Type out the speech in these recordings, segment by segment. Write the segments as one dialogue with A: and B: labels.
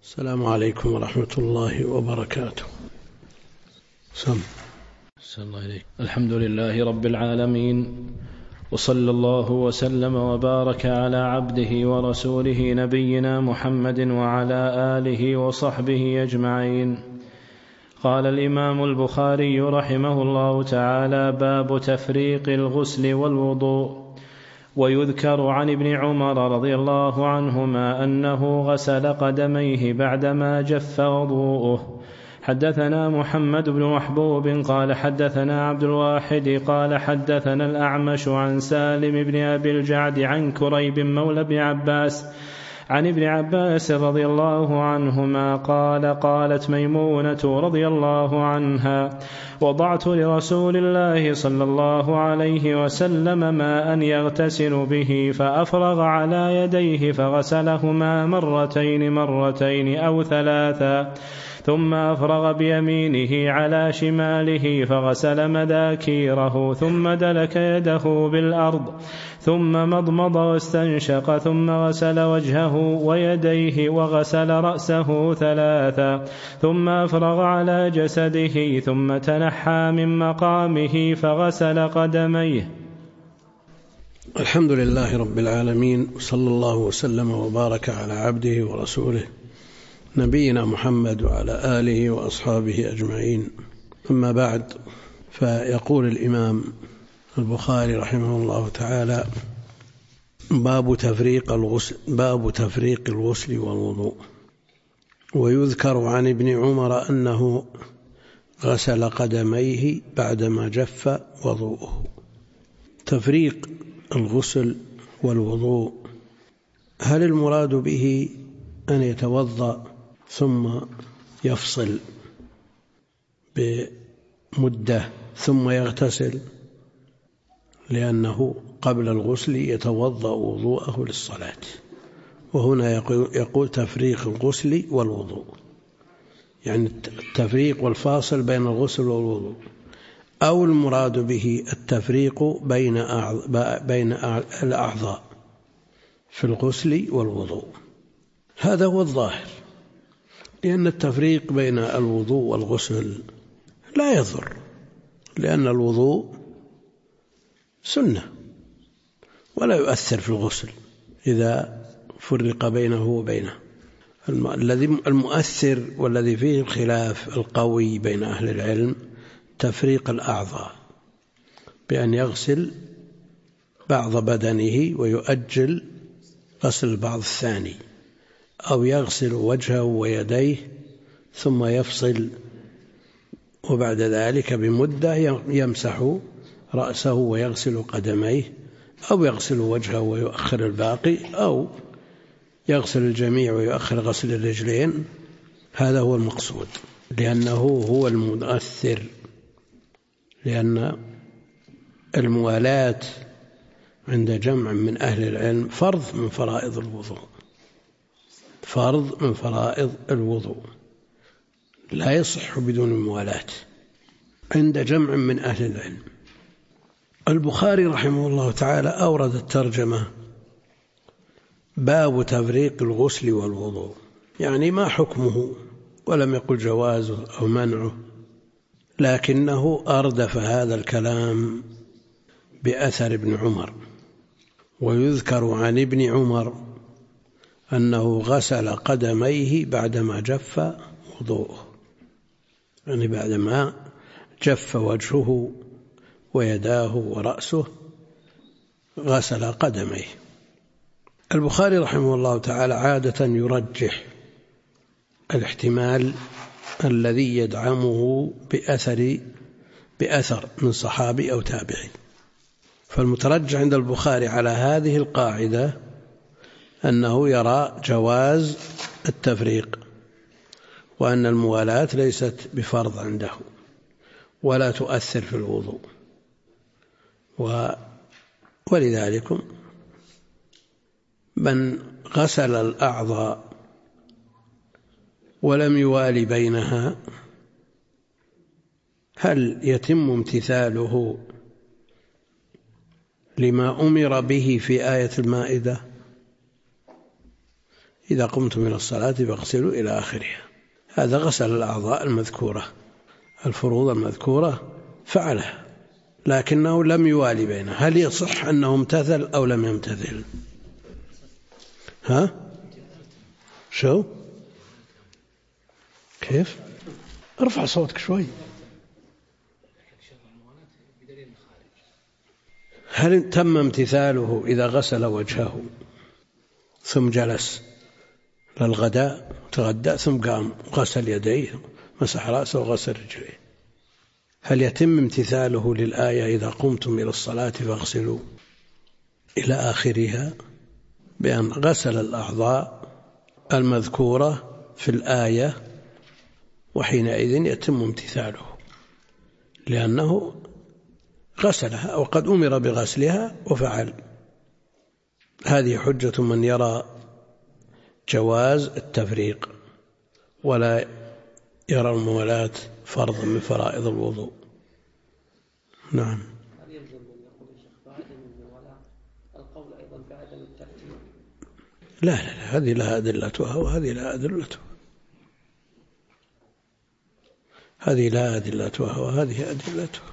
A: السلام عليكم ورحمة الله وبركاته.
B: الحمد لله رب العالمين، وصلى الله وسلم وبارك على عبده ورسوله نبينا محمد وعلى آله وصحبه أجمعين. قال الإمام البخاري رحمه الله تعالى: باب تفريق الغسل والوضوء. ويذكر عن ابن عمر رضي الله عنهما أنه غسل قدميه بعدما جف وضوءه. حدثنا محمد بن محبوب قال حدثنا عبد الواحد قال حدثنا الأعمش عن سالم بن أبي الجعد عن كريب مولى بن عباس عن ابن عباس رضي الله عنهما قال: قالت ميمونة رضي الله عنها: وضعت لرسول الله صلى الله عليه وسلم ماء يغتسل به فأفرغ على يديه فغسلهما مرتين أو ثلاثا، ثم أفرغ بيمينه على شماله فغسل مذاكيره، ثم دلك يده بالأرض، ثم مضمض واستنشق، ثم غسل وجهه ويديه وغسل رأسه ثلاثا، ثم أفرغ على جسده، ثم تنحى من مقامه فغسل قدميه.
A: الحمد لله رب العالمين، صلى الله وسلم وبارك على عبده ورسوله نبينا محمد وعلى آله وأصحابه أجمعين. أما بعد، فيقول الإمام البخاري رحمه الله تعالى: باب تفريق الغسل والوضوء. ويذكر عن ابن عمر أنه غسل قدميه بعدما جف وضوءه. تفريق الغسل والوضوء، هل المراد به أن يتوضأ ثم يفصل بمدة ثم يغتسل، لأنه قبل الغسل يتوضأ وضوءه للصلاة؟ وهنا يقول تفريق الغسل والوضوء، يعني التفريق والفاصل بين الغسل والوضوء، أو المراد به التفريق بين الأعضاء في الغسل والوضوء. هذا هو الظاهر، لأن التفريق بين الوضوء والغسل لا يضر، لأن الوضوء سنة ولا يؤثر في الغسل إذا فرق بينه وبينه. المؤثر والذي فيه الخلاف القوي بين أهل العلم تفريق الأعضاء، بأن يغسل بعض بدنه ويؤجل غسل البعض الثاني، أو يغسل وجهه ويديه ثم يفصل، وبعد ذلك بمدة يمسح رأسه ويغسل قدميه، أو يغسل وجهه ويؤخر الباقي، أو يغسل الجميع ويؤخر غسل الرجلين. هذا هو المقصود، لأنه هو المؤثر، لأن الموالاة عند جمع من أهل العلم فرض من فرائض الوضوء، فرض من فرائض الوضوء، لا يصح بدون الموالاة عند جمع من أهل العلم. البخاري رحمه الله تعالى أورد الترجمة: باب تفريق الغسل والوضوء، يعني ما حكمه، ولم يقل جوازه أو منعه، لكنه أردف هذا الكلام بأثر ابن عمر. ويذكر عن ابن عمر أنه غسل قدميه بعدما جف وضوءه، يعني بعدما جف وجهه ويداه ورأسه غسل قدميه. البخاري رحمه الله تعالى عادة يرجح الاحتمال الذي يدعمه بأثر من صحابي أو تابعي. فالمترجح عند البخاري على هذه القاعدة أنه يرى جواز التفريق، وأن الموالاة ليست بفرض عنده ولا تؤثر في الوضوء، ولذلك من غسل الأعضاء ولم يوالي بينها، هل يتم امتثاله لما أمر به في آية المائدة؟ إذا قمتم من الصلاة فاغسلوا إلى آخرها. هذا غسل الأعضاء المذكورة، الفروض المذكورة فعلها، لكنه لم يوالي بينها. هل يصح أنه امتثل أو لم يمتثل؟ شو؟ كيف؟ ارفع صوتك شوي. هل تم امتثاله إذا غسل وجهه ثم جلس للغداء تغدى ثم قام غسل يديه مسح رأسه وغسل رجليه، هل يتم امتثاله للآية إذا قمتم إلى الصلاة فاغسلوا إلى آخرها بأن غسل الأعضاء المذكورة في الآية، وحينئذ يتم امتثاله لأنه غسلها وقد أمر بغسلها وفعل. هذه حجة من يرى جواز التفريق ولا يرى الموالاة فرض من فرائض الوضوء. نعم. لا هذه لها أدلتها وهذه لها أدلتها، هذه لها أدلتها وهذه أدلتها.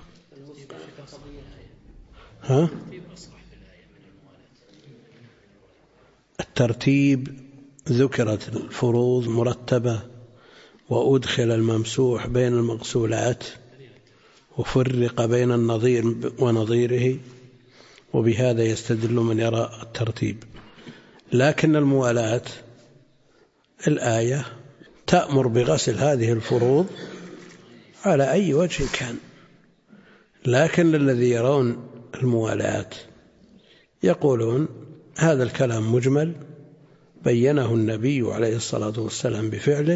A: الترتيب ذكرت الفروض مرتبة وأدخل الممسوح بين المغسولات وفرق بين النظير ونظيره، وبهذا يستدل من يرى الترتيب. لكن الموالاة الآية تأمر بغسل هذه الفروض على أي وجه كان، لكن الذي يرون الموالاة يقولون هذا الكلام مجمل بينه النبي عليه الصلاة والسلام بفعله،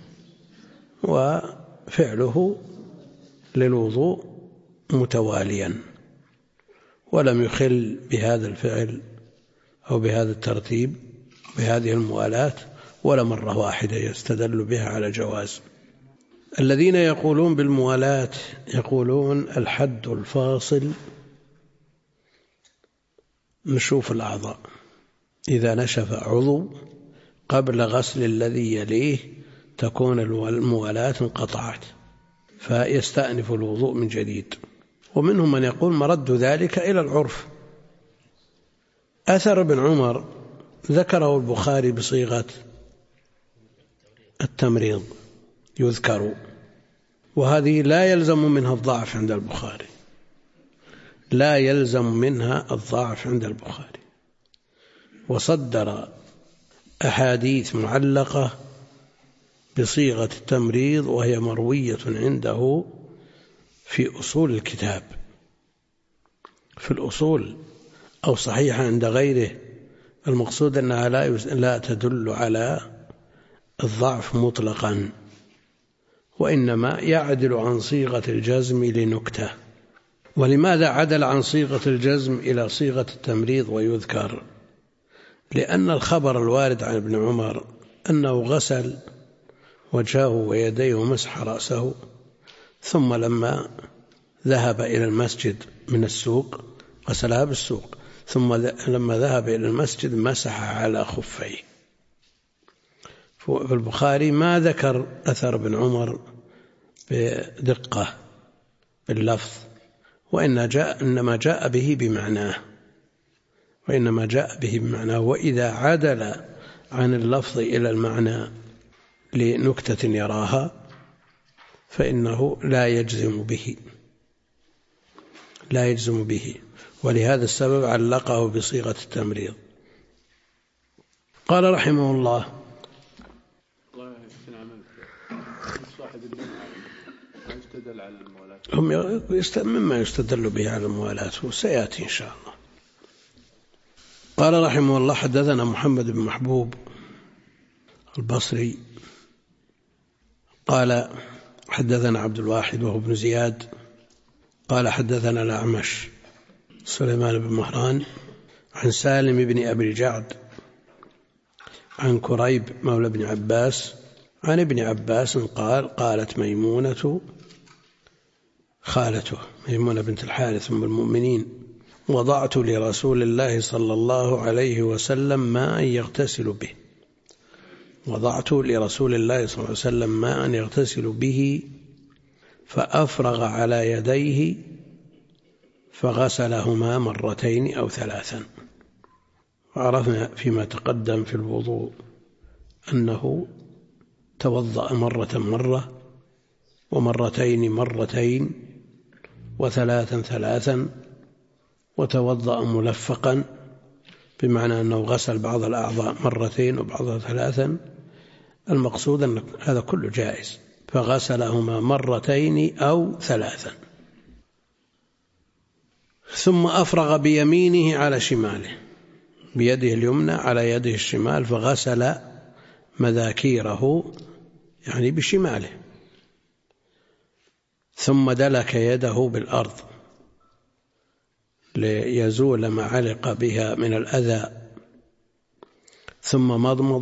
A: وفعله للوضوء متواليا ولم يخل بهذا الفعل أو بهذا الترتيب بهذه الموالاة ولا مرة واحدة يستدل بها على جواز. الذين يقولون بالموالاة يقولون الحد الفاصل نشوف الأعضاء، إذا نشف عضو قبل غسل الذي يليه تكون الموالاة انقطعت فيستأنف الوضوء من جديد. ومنهم من يقول مرد ذلك إلى العرف. أثر ابن عمر ذكره البخاري بصيغة التمريض يذكر، وهذه لا يلزم منها الضعف عند البخاري، لا يلزم منها الضعف عند البخاري، وصدر أحاديث معلقة بصيغة التمريض وهي مروية عنده في أصول الكتاب، في الأصول أو صحيحة عند غيره. المقصود أنها لا تدل على الضعف مطلقا، وإنما يعدل عن صيغة الجزم لنكتة. ولماذا عدل عن صيغة الجزم إلى صيغة التمريض ويذكر؟ لأن الخبر الوارد عن ابن عمر أنه غسل وجهه ويديه ومسح رأسه، ثم لما ذهب إلى المسجد من السوق غسلها بالسوق، ثم لما ذهب إلى المسجد مسح على خفيه. في البخاري ما ذكر أثر ابن عمر بدقة باللفظ، وإنما جاء به بمعناه، وإذا عدل عن اللفظ إلى المعنى لنكتة يراها فإنه لا يجزم به، ولهذا السبب علقه بصيغة التمريض. قال رحمه الله: مما يستدل به على الموالاة وسيأتي إن شاء الله. قال رحمه الله: حدثنا محمد بن محبوب البصري قال حدثنا عبد الواحد وهو ابن زياد قال حدثنا الأعمش سليمان بن مهران عن سالم بن أبي الجعد عن كريب مولى بن عباس عن ابن عباس قال: قالت ميمونة خالته ميمونة بنت الحارث أم المؤمنين: وضعت لرسول الله صلى الله عليه وسلم ماء يغتسل به وضعت لرسول الله صلى الله عليه وسلم ماء يغتسل به فأفرغ على يديه فغسلهما مرتين أو ثلاثا. وعرفنا فيما تقدم في الوضوء أنه توضأ مرة ومرتين مرتين وثلاثا ثلاثا، وتوضأ ملفقا بمعنى أنه غسل بعض الأعضاء مرتين وبعضها ثلاثا. المقصود أن هذا كله جائز، فغسلهما مرتين أو ثلاثا. ثم أفرغ بيمينه على شماله، بيده اليمنى على يده الشمال، فغسل مذاكيره يعني بشماله، ثم دلك يده بالأرض ليزول ما علق بها من الأذى، ثم مضمض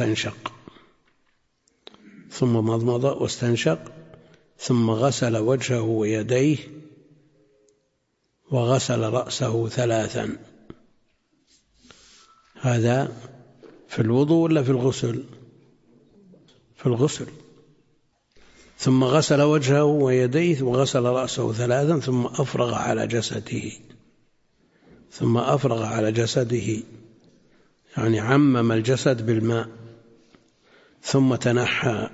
A: واستنشق، ثم غسل وجهه ويديه وغسل رأسه ثلاثا. هذا في الوضوء ولا في الغسل؟ في الغسل. ثم غسل وجهه ويديه وغسل رأسه ثلاثا، ثم أفرغ على جسده، يعني عمم الجسد بالماء، ثم تنحى،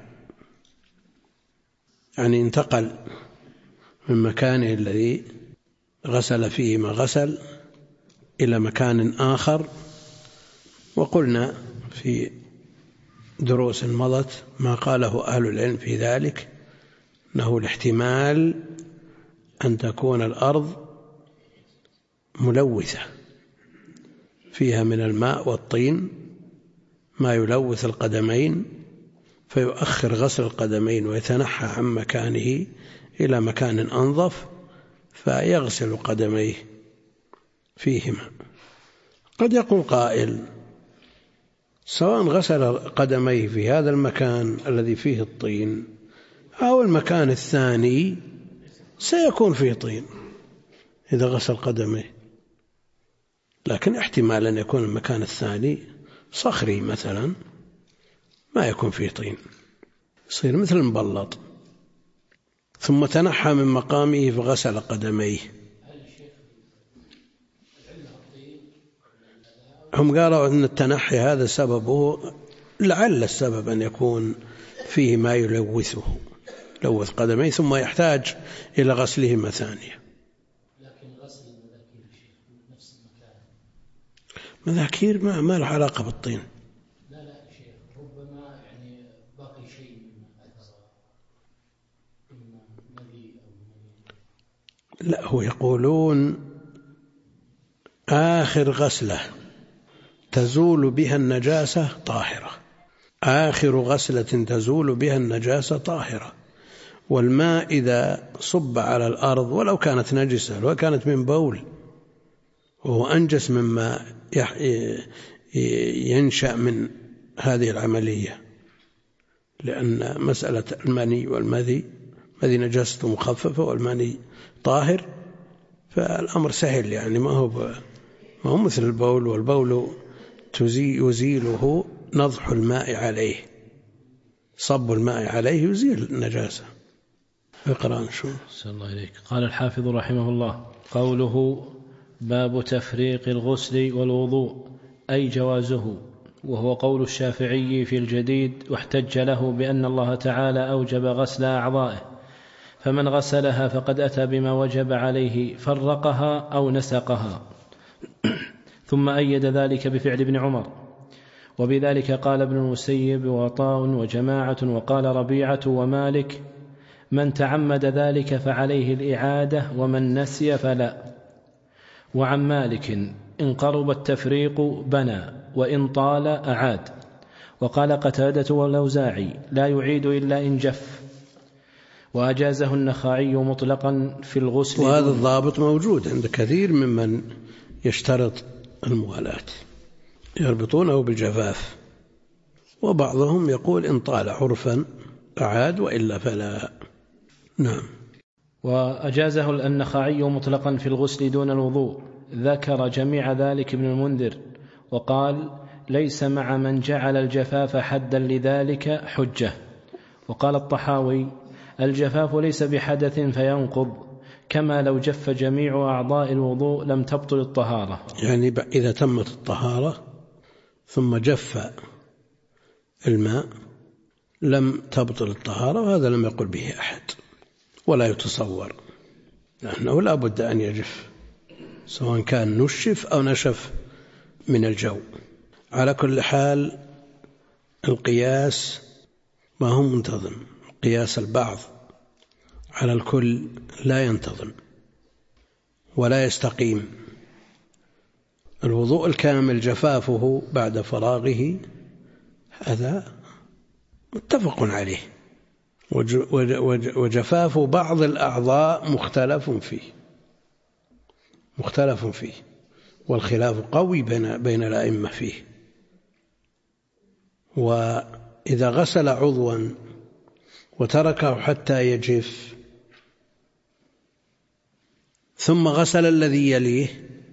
A: يعني انتقل من مكانه الذي غسل فيه ما غسل إلى مكان آخر. وقلنا في دروس مضت ما قاله أهل العلم في ذلك، أنه الاحتمال أن تكون الأرض ملوثة فيها من الماء والطين ما يلوث القدمين، فيؤخر غسل القدمين ويتنحى عن مكانه إلى مكان أنظف فيغسل قدميه فيهما. قد يقول قائل سواء غسل قدميه في هذا المكان الذي فيه الطين أو المكان الثاني سيكون فيه طين إذا غسل قدميه، لكن احتمال أن يكون المكان الثاني صخري مثلا ما يكون فيه طين، يصير مثل المبلط. ثم تنحى من مقامه فغسل قدميه. هم قالوا أن التنحي هذا سببه، لعل السبب أن يكون فيه ما يلوث قدميه ثم يحتاج إلى غسلهما ثانية.
C: لكن غسل المذاكير نفس المكان،
A: مذاكير ما له علاقة بالطين.
C: لا شيخ، ربما يعني باقي شيء من أثر إما مذي أو مذي.
A: لا، هو يقولون آخر غسلة تزول بها النجاسة طاهرة، آخر غسلة تزول بها النجاسة طاهرة. والماء إذا صب على الأرض ولو كانت نجسة، ولو كانت من بول، وهو أنجس مما ينشأ من هذه العملية، لأن مسألة المني والمذي نجاسة مخففة والمني طاهر، فالأمر سهل، يعني ما هو مثل البول، والبول يزيله نضح الماء عليه، صب الماء عليه يزيل النجاسة. اقرأ شو.
B: صلى الله عليك. قال الحافظ رحمه الله: قوله باب تفريق الغسل والوضوء أي جوازه، وهو قول الشافعي في الجديد، واحتج له بأن الله تعالى أوجب غسل أعضائه، فمن غسلها فقد أتى بما وجب عليه، فرقها أو نسقها. ثم أيد ذلك بفعل ابن عمر، وبذلك قال ابن المسيب وعطاء وجماعة، وقال ربيعة ومالك: من تعمد ذلك فعليه الإعادة، ومن نسي فلا. وعن مالك: إن قرب التفريق بنى، وإن طال أعاد. وقال قتادة والأوزاعي: لا يعيد إلا إن جف. وأجازه النخعي مطلقا في الغسل.
A: وهذا الضابط موجود عند كثير ممن يشترط الموالاة، يربطونه بالجفاف، وبعضهم يقول إن طال عرفا أعاد وإلا فلا. نعم.
B: وأجازه النخعي مطلقا في الغسل دون الوضوء. ذكر جميع ذلك ابن المنذر، وقال: ليس مع من جعل الجفاف حدا لذلك حجة. وقال الطحاوي: الجفاف ليس بحدث فينقض، كما لو جف جميع أعضاء الوضوء لم تبطل الطهارة.
A: يعني إذا تمت الطهارة ثم جف الماء لم تبطل الطهارة، وهذا لم يقل به أحد ولا يتصور، لأنه لا بد أن يجف سواء كان نشف أو نشف من الجو. على كل حال القياس ما هو منتظم، قياس البعض على الكل لا ينتظم ولا يستقيم. الوضوء الكامل جفافه بعد فراغه هذا متفق عليه، وجفاف بعض الأعضاء مختلف فيه والخلاف قوي بين الأئمة فيه. وإذا غسل عضوا وتركه حتى يجف ثم غسل الذي يليه،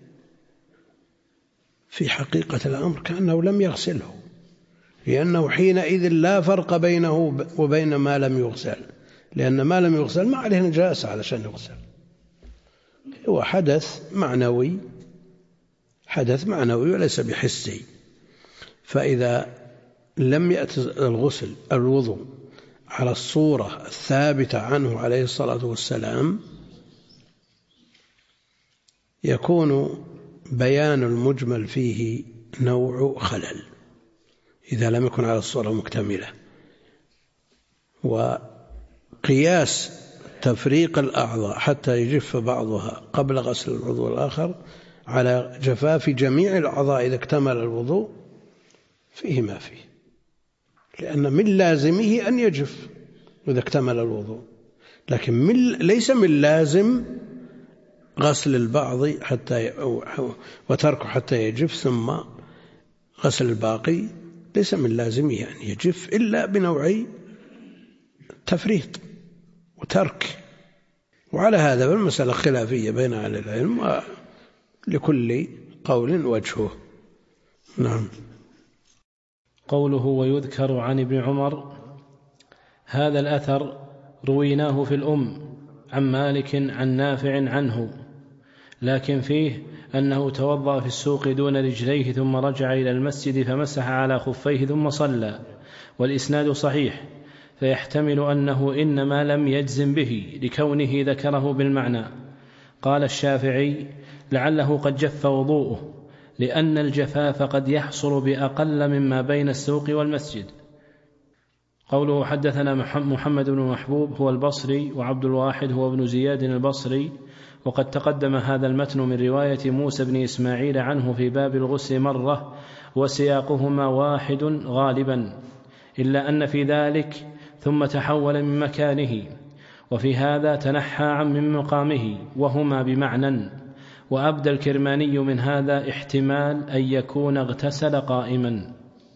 A: في حقيقة الأمر كأنه لم يغسله، لأنه حينئذ لا فرق بينه وبين ما لم يغسل، لأن ما لم يغسل ما عليه نجاسة علشان يغسل، هو حدث معنوي وليس بحسي. فإذا لم يأتي الوضوء على الصورة الثابتة عنه عليه الصلاة والسلام، يكون بيان المجمل فيه نوع خلل إذا لم يكن على الصورة مكتملة. وقياس تفريق الأعضاء حتى يجف بعضها قبل غسل العضو الآخر على جفاف جميع الأعضاء إذا اكتمل الوضوء فيه ما فيه، لأن من لازمه أن يجف إذا اكتمل الوضوء، لكن ليس من لازم غسل البعض وتركه حتى يجف ثم غسل الباقي، ليس من لازمه أن يجف إلا بنوعي تفريط وترك. وعلى هذا المسألة خلافية بين أهل العلم، ولكل قول وجهه. نعم.
B: قوله: ويذكر عن ابن عمر، هذا الأثر رويناه في الأم عن مالك عن نافع عنه، لكن فيه أنه توضأ في السوق دون رجليه ثم رجع إلى المسجد فمسح على خفيه ثم صلى، والإسناد صحيح، فيحتمل أنه إنما لم يجزم به لكونه ذكره بالمعنى. قال الشافعي: لعله قد جف وضوءه، لأن الجفاف قد يحصل بأقل مما بين السوق والمسجد. قوله: حدثنا محمد بن محبوب هو البصري، وعبد الواحد هو ابن زياد البصري، وقد تقدم هذا المتن من رواية موسى بن إسماعيل عنه في باب الغسل مرة، وسياقهما واحد غالبا، إلا أن في ذلك ثم تحول من مكانه، وفي هذا تنحى عن من مقامه، وهما بمعنى. وأبدى الكرماني من هذا احتمال أن يكون اغتسل قائما.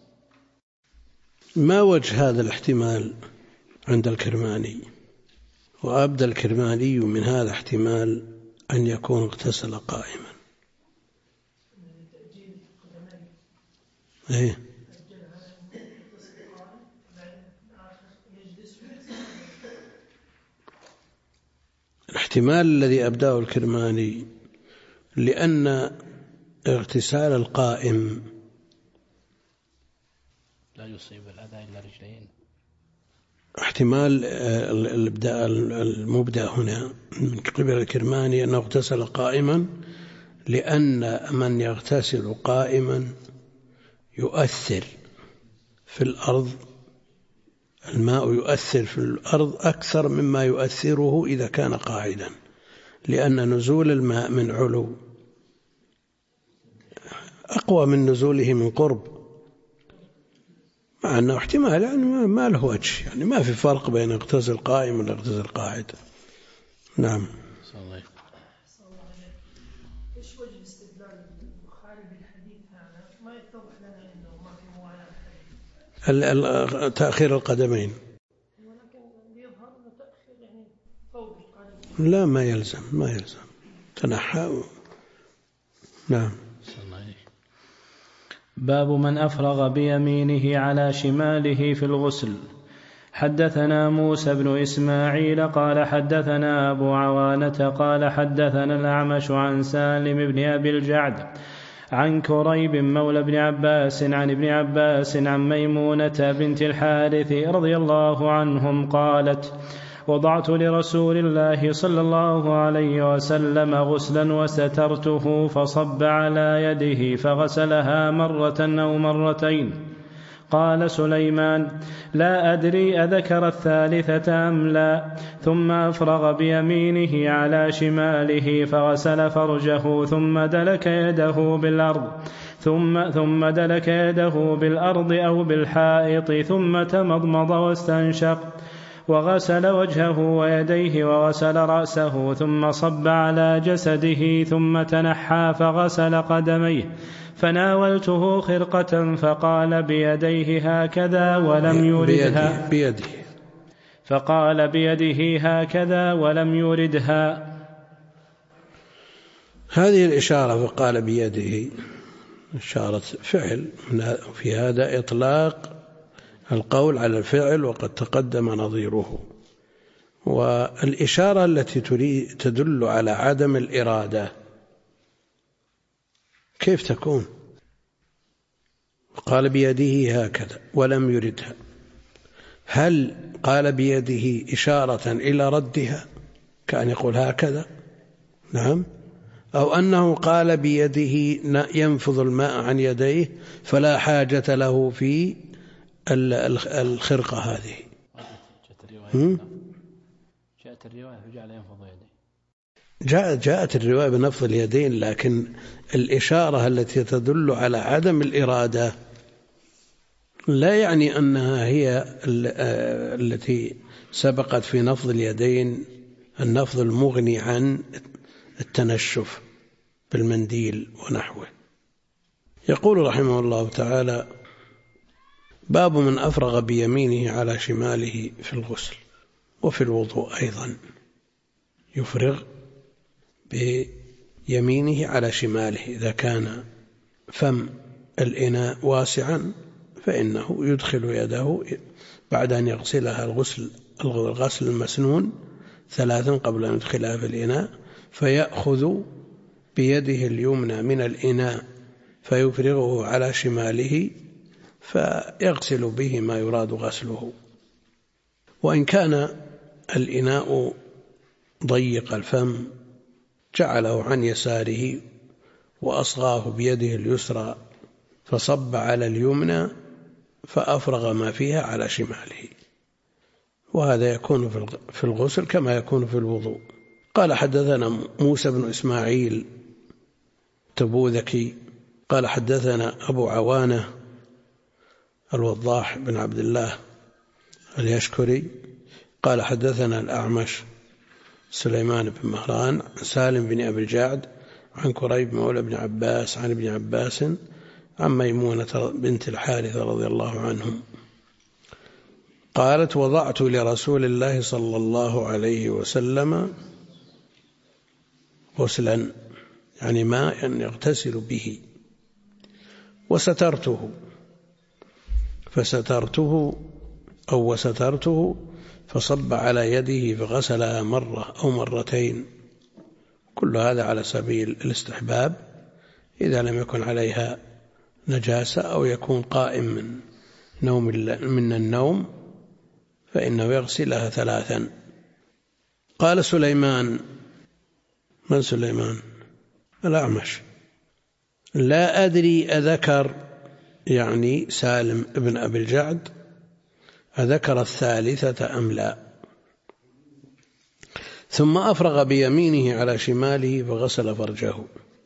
A: ما وجه هذا الاحتمال عند الكرماني؟ وأبدى الكرماني من هذا احتمال أن يكون اغتسل قائما. إيه؟ الاحتمال الذي أبداه الكرماني لأن اغتسال القائم
B: لا يصيب الأذى إلا رجلين.
A: احتمال المبدأ هنا من قبل الكرماني أنه اغتسل قائما، لأن من يغتسل قائما يؤثر في الأرض، الماء يؤثر في الأرض أكثر مما يؤثره إذا كان قاعدا، لأن نزول الماء من علو أقوى من نزوله من قرب، مع أنه احتمال يعني ما له وجه، يعني ما في فرق بين اغتسل قائم ولا اغتسل قاعد. نعم.
D: ايش وجه استدلال البخاري بالحديث هذا؟ ما يتضح لنا انه ما في موالاه
A: تأخير القدمين،
D: ولكن يظهر انه تأخير يعني فوق القدمين.
A: لا ما يلزم تنحى. نعم.
B: باب من أفرغ بيمينه على شماله في الغسل. حدثنا موسى بن إسماعيل قال حدثنا أبو عوانة قال حدثنا الأعمش عن سالم بن أبي الجعد عن كريب مولى بن عباس عن ابن عباس عن ميمونة بنت الحارث رضي الله عنهم قالت: وضعت لرسول الله صلى الله عليه وسلم غسلا وسترته فصب على يده فغسلها مرة أو مرتين. قال سليمان: لا أدري أذكر الثالثة أم لا. ثم أفرغ بيمينه على شماله فغسل فرجه ثم دلك يده بالأرض أو بالحائط ثم تمضمض واستنشق وغسل وجهه ويديه وغسل رأسه ثم صب على جسده ثم تنحى فغسل قدميه. فناولته خرقة فقال بيديه هكذا ولم يردها ولم يردها.
A: هذه الإشارة فقال بيده إشارة فعل، في هذا إطلاق القول على الفعل وقد تقدم نظيره. والإشارة التي تدل على عدم الإرادة كيف تكون؟ قال بيده هكذا ولم يردها، هل قال بيده إشارة إلى ردها كأن يقول هكذا؟ نعم. أو أنه قال بيده ينفض الماء عن يديه فلا حاجة له في الخرقة هذه.
B: جاءت الرواية فجعل ينفض يديه.
A: جاءت الرواية بنفض اليدين، لكن الإشارة التي تدل على عدم الإرادة لا يعني أنها هي التي سبقت في نفض اليدين النفض المغني عن التنشف بالمنديل ونحوه. يقول رحمه الله تعالى: باب من أفرغ بيمينه على شماله في الغسل وفي الوضوء أيضا. يفرغ بيمينه على شماله، إذا كان فم الإناء واسعا فإنه يدخل يده بعد أن يغسلها الغسل المسنون 3 قبل أن يدخلها في الإناء، فيأخذ بيده اليمنى من الإناء فيفرغه على شماله فيغسل به ما يراد غسله. وإن كان الإناء ضيق الفم جعله عن يساره وأصغاه بيده اليسرى فصب على اليمنى فأفرغ ما فيها على شماله، وهذا يكون في الغسل كما يكون في الوضوء. قال حدثنا موسى بن إسماعيل تبوذكي قال حدثنا أبو عوانة الوضاح بن عبد الله اليشكري قال حدثنا الأعمش سليمان بن مهران عن سالم بن أبي الجعد عن كريب مولى بن عباس عن ابن عباس عن ميمونة بنت الحارث رضي الله عنهم قالت: وضعت لرسول الله صلى الله عليه وسلم غسلا، يعني ماء يغتسل به، وسترته فصب على يده فغسلها مرة أو مرتين. كل هذا على سبيل الاستحباب إذا لم يكن عليها نجاسة أو يكون قائم من النوم فإنه يغسلها 3. قال سليمان: من سليمان؟ الأعمش. لا أدري أذكر، يعني سالم بن أبي الجعد، أذكر الثالثة أم لا. ثم أفرغ بيمينه على شماله فغسل فرجه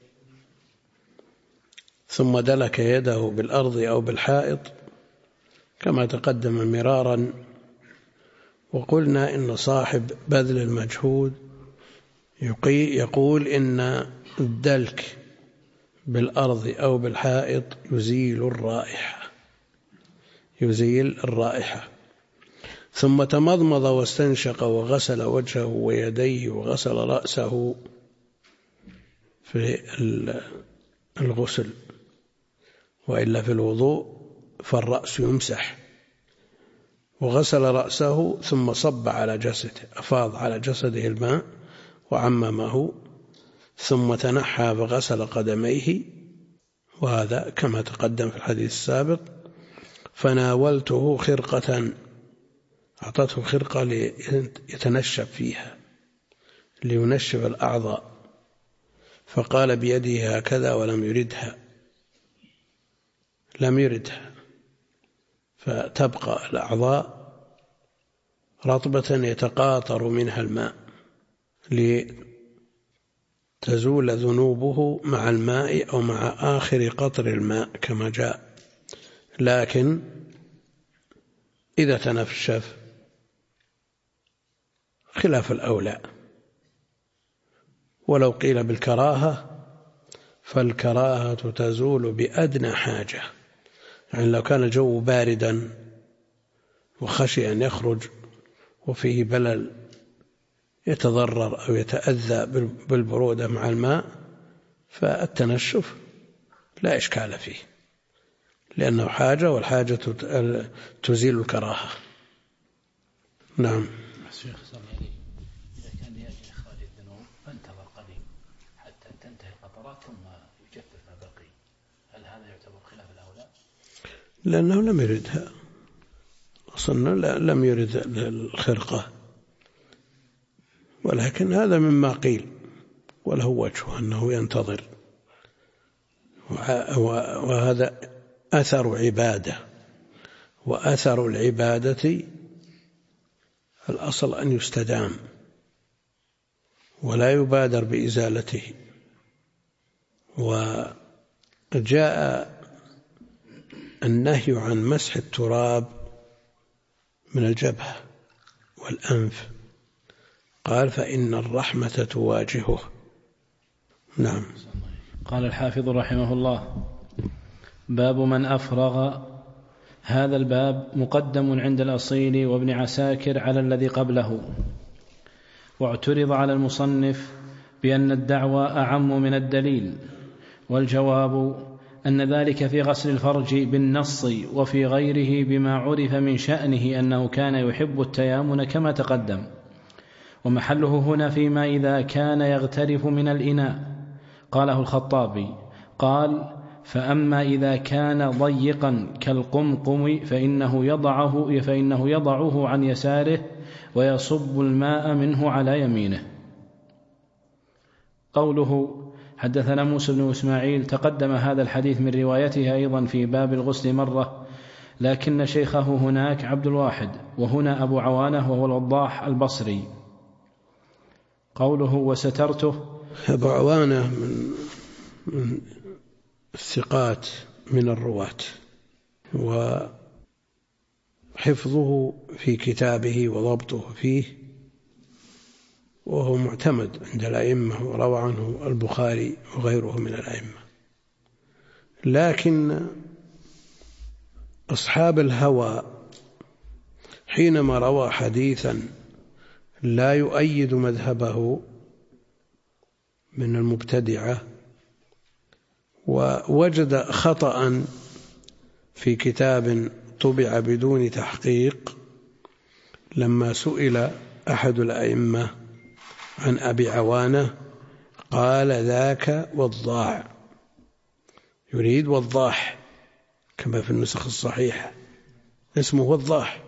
A: ثم دلك يده بالأرض أو بالحائط كما تقدم مرارا. وقلنا إن صاحب بذل المجهود يقول إن الدلك بالأرض أو بالحائط يزيل الرائحة. ثم تمضمض واستنشق وغسل وجهه ويديه وغسل رأسه في الغسل، وإلا في الوضوء فالرأس يمسح. وغسل رأسه ثم صب على جسده، أفاض على جسده الماء وعممه، ثم تنحى فغسل قدميه، وهذا كما تقدم في الحديث السابق. فناولته خرقة، أعطته خرقة ليتنشف فيها، لينشف الأعضاء، فقال بيده هكذا ولم يردها، لم يردها، فتبقى الأعضاء رطبة يتقاطر منها الماء لتزول ذنوبه مع الماء أو مع آخر قطر الماء كما جاء. لكن إذا تنشف خلاف الأولى. ولو قيل بالكراهة فالكراهة تزول بأدنى حاجة، يعني لو كان الجو باردا وخشي أن يخرج وفيه بلل يتضرر أو يتأذى بالبرودة مع الماء، فالتنشف لا إشكال فيه، لأنه حاجة، والحاجة تزيل الكراهة. نعم.
C: الشيخ إذا كان لأجل إخراج الذنوب فانتظر قليل حتى تنتهي القطرات ثم يجفف ما بقي، هل هذا يعتبر خلاف الأولى؟
A: لأنه لم يردها أصلا، لم يرد الخرقة، ولكن هذا مما قيل وله وجه أنه ينتظر، وهذا أثر عبادة، وأثر العبادة الأصل أن يستدام ولا يبادر بإزالته. وجاء النهي عن مسح التراب من الجبهة والأنف، قال فإن الرحمة تواجهه. نعم.
B: قال الحافظ رحمه الله: باب من أفرغ. هذا الباب مقدم عند الأصيل وابن عساكر على الذي قبله، واعترض على المصنف بأن الدعوى أعم من الدليل، والجواب أن ذلك في غسل الفرج بالنص، وفي غيره بما عرف من شأنه أنه كان يحب التيامن كما تقدم. ومحله هنا فيما إذا كان يغترف من الإناء. قاله الخطابي قال: فأما إذا كان ضيقا كالقمقم فإنه يضعه عن يساره ويصب الماء منه على يمينه. قوله حدثنا موسى بن إسماعيل، تقدم هذا الحديث من روايته أيضا في باب الغسل مرة، لكن شيخه هناك عبد الواحد، وهنا أبو عوانة وهو الوضاح البصري. قوله وسترته،
A: أبو عوانة من الثقات من الرواة، وحفظه في كتابه وضبطه فيه وهو معتمد عند الأئمة، وروى عنه البخاري وغيره من الأئمة. لكن أصحاب الهوى حينما روى حديثا لا يؤيد مذهبه من المبتدعة، ووجد خطأ في كتاب طبع بدون تحقيق، لما سئل أحد الأئمة عن أبي عوانة قال ذاك وضاع، يريد وضاح كما في النسخ الصحيحة اسمه وضاح،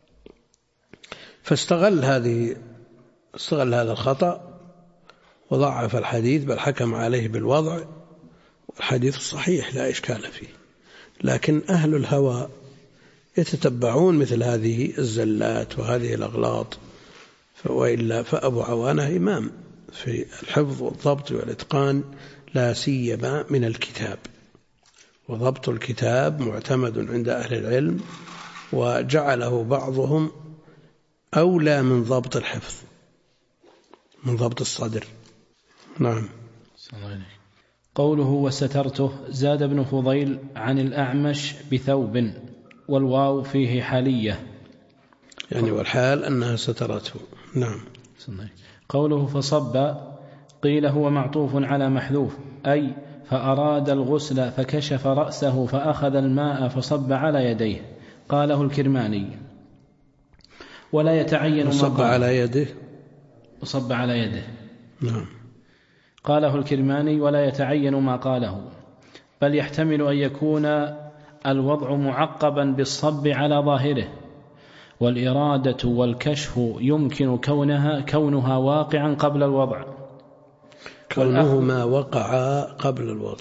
A: فاستغل هذا الخطأ وضعف الحديث، بل حكم عليه بالوضع، والحديث الصحيح لا إشكال فيه. لكن أهل الهوى يتتبعون مثل هذه الزلات وهذه الأغلاط، وإلا فأبو عوانة إمام في الحفظ والضبط والإتقان، لا سيما من الكتاب، وضبط الكتاب معتمد عند أهل العلم، وجعله بعضهم أولى من ضبط الحفظ، من ضبط الصدر. نعم.
B: قوله وسترته، زاد ابن فضيل عن الأعمش بثوب، والواو فيه حالية،
A: يعني والحال أنها سترته. نعم.
B: قوله فصب، قيل هو معطوف على محذوف، أي فأراد الغسل فكشف رأسه فأخذ الماء فصب على يديه. قاله الكرماني ولا يتعين ما قاله.
A: على يده
B: صب على يده.
A: نعم.
B: قاله الكرماني ولا يتعين ما قاله، بل يحتمل أن يكون الوضع معقبا بالصب على ظاهره، والإرادة والكشف يمكن كونها واقعا قبل الوضع،
A: كونهما وقعا قبل الوضع.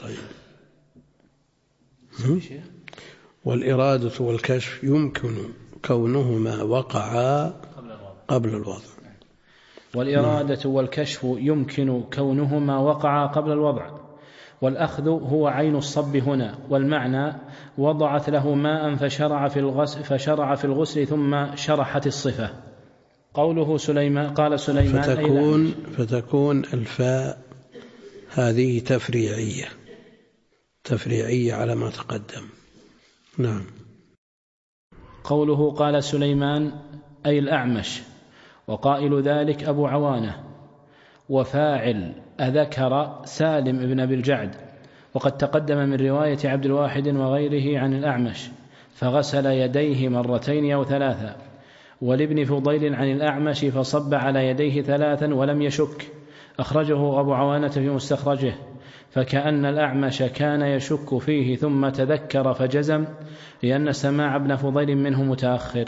A: والإرادة والكشف يمكن كونهما وقعا قبل الوضع.
B: والإرادة والكشف يمكن كونهما وقعا قبل الوضع، والأخذ هو عين الصب هنا، والمعنى وضعت له ماء فشرع في الغسل ثم شرحت الصفة. قوله سليمان قال سليمان
A: فتكون الفاء هذه تفريعية على ما تقدم. نعم.
B: قوله قال سليمان أي الأعمش، وقائل ذلك أبو عوانة، وفاعل أذكر سالم بن أبي الجعد، وقد تقدم من رواية عبد الواحد وغيره عن الأعمش فغسل يديه 2 أو 3، ولابن فضيل عن الأعمش فصب على يديه 3 ولم يشك. أخرجه أبو عوانة في مستخرجه، فكأن الأعمش كان يشك فيه ثم تذكر فجزم، لأن سماع ابن فضيل منه متأخر.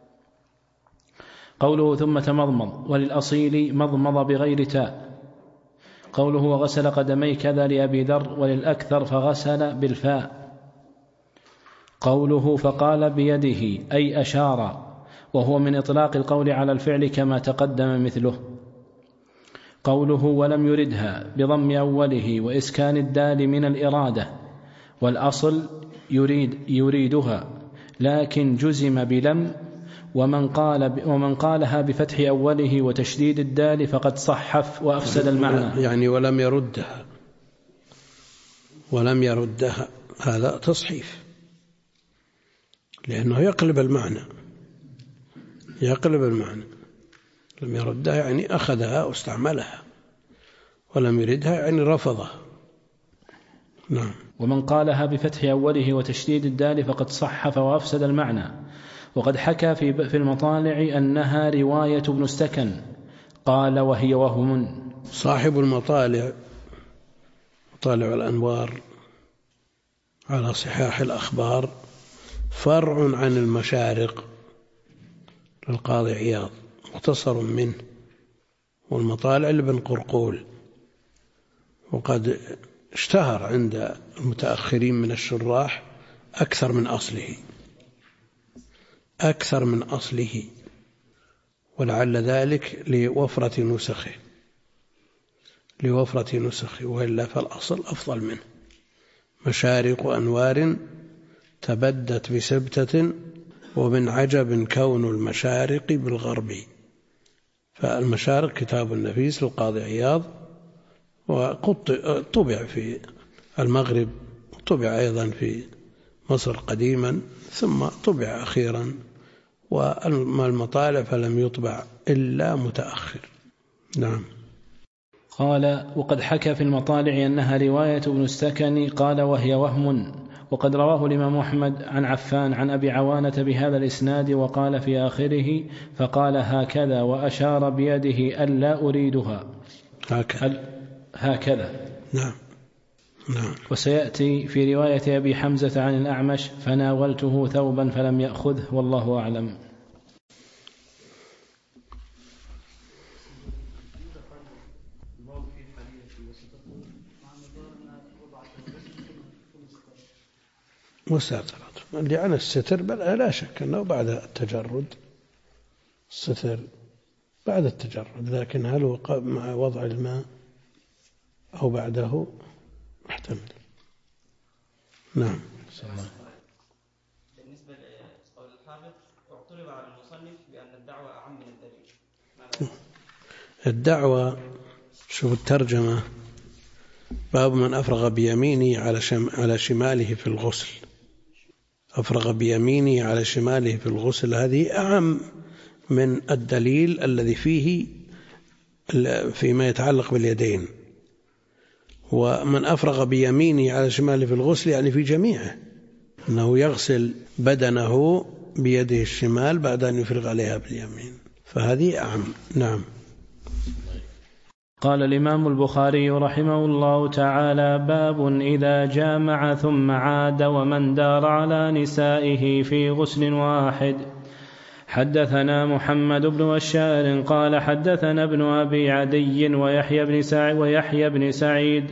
B: قوله ثم تمضمض، وللأصيل مضمض بغير تاء. قوله وغسل قدمي كذا لأبي ذر، وللأكثر فغسل بالفاء. قوله فقال بيده أي أشار، وهو من إطلاق القول على الفعل كما تقدم مثله. قوله ولم يردها بضم أوله وإسكان الدال من الإرادة، والأصل يريدها، لكن جزم بلم، ومن قالها بفتح أوله وتشديد الدال فقد صحف وأفسد المعنى.
A: يعني ولم يردها هذا تصحيف، لأنه يقلب المعنى. لم يردها يعني أخذها واستعملها، ولم يردها يعني رفضها. نعم.
B: ومن قالها بفتح أوله وتشديد الدال فقد صحف وأفسد المعنى. وقد حكى في المطالع أنها رواية ابن السكن، قال وهي وهم.
A: صاحب المطالع مطالع الأنوار على صحاح الأخبار فرع عن المشارق للقاضي عياض، مختصر منه، والمطالع لابن قرقول، وقد اشتهر عند المتأخرين من الشراح أكثر من أصله، ولعل ذلك لوفرة نسخه، وإلا فالأصل أفضل منه. مشارق أنوار تبدت بسبتة، ومن عجب كون المشارق بالغرب. فالمشارق كتاب النفيس للقاضي عياض، وطبع في المغرب، طبع أيضا في مصر قديما، ثم طبع أخيرا، والمطالع فلم يطبع إلا متأخر. نعم.
B: قال وقد حكى في المطالع أنها رواية ابن السكن، قال وهي وهم. وقد رواه الإمام أحمد عن عفان عن أبي عوانة بهذا الإسناد، وقال في آخره فقال هكذا، وأشار بيده ألا أريدها هكذا.
A: نعم.
B: وسيأتي في رواية أبي حمزة عن الأعمش فناولته ثوبا فلم يأخذه، والله أعلم.
A: مستترة اللي عن الستر، بل لا شك أنه بعد التجرد، الستر بعد التجرد، لكن هل هو مع وضع الماء أو بعده محتمل. نعم.
E: بالنسبة لقول الحافظ اعترض على المصنف بأن الدعوة أعم من الدليل.
A: الدعوة، شوف الترجمة، باب من أفرغ بيمينه على شماله في الغسل. أفرغ بيمينه على شماله في الغسل، هذه أعم من الدليل الذي فيه فيما يتعلق باليدين. ومن أفرغ بيمينه على شماله في الغسل يعني في جميعه، أنه يغسل بدنه بيده الشمال بعد أن يفرغ عليها باليمين، فهذه أعم. نعم.
B: قال الإمام البخاري رحمه الله تعالى: باب إذا جامع ثم عاد ومن دار على نسائه في غسل واحد. حدثنا محمد بن بشار قال حدثنا ابن أبي عدي ويحيى بن سعيد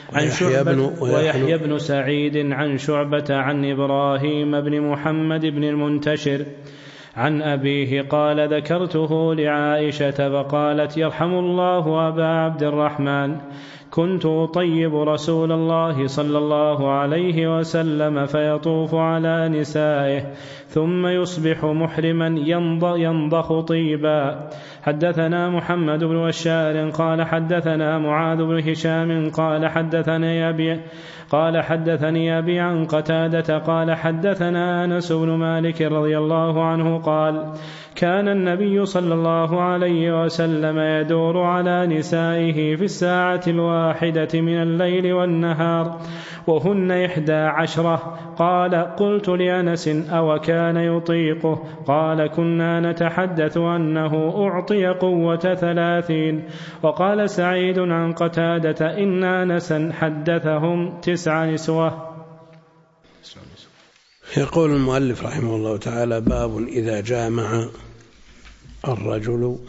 B: عن شعبة عن إبراهيم بن محمد بن المنتشر عن أبيه قال: ذكرته لعائشة فقالت: يرحم الله أبا عبد الرحمن، كنت أطيب رسول الله صلى الله عليه وسلم فيطوف على نسائه ثم يصبح محرما ينضخ طيبا. حدثنا محمد بن بشار قال حدثنا معاذ بن هشام قال حدثني أبي عن قتادة قال حدثنا أنس بن مالك رضي الله عنه قال: كان النبي صلى الله عليه وسلم يدور على نسائه في الساعة الواحدة من الليل والنهار وهن 11. قال: قلت لأنس: أو كان يطيقه؟ قال: كنا نتحدث أنه أعطي قوة 30. وقال سعيد عن قتادة: إن أنسا حدثهم 9 نسوة.
A: يقول المؤلف رحمه الله تعالى: باب إذا جامع الرجل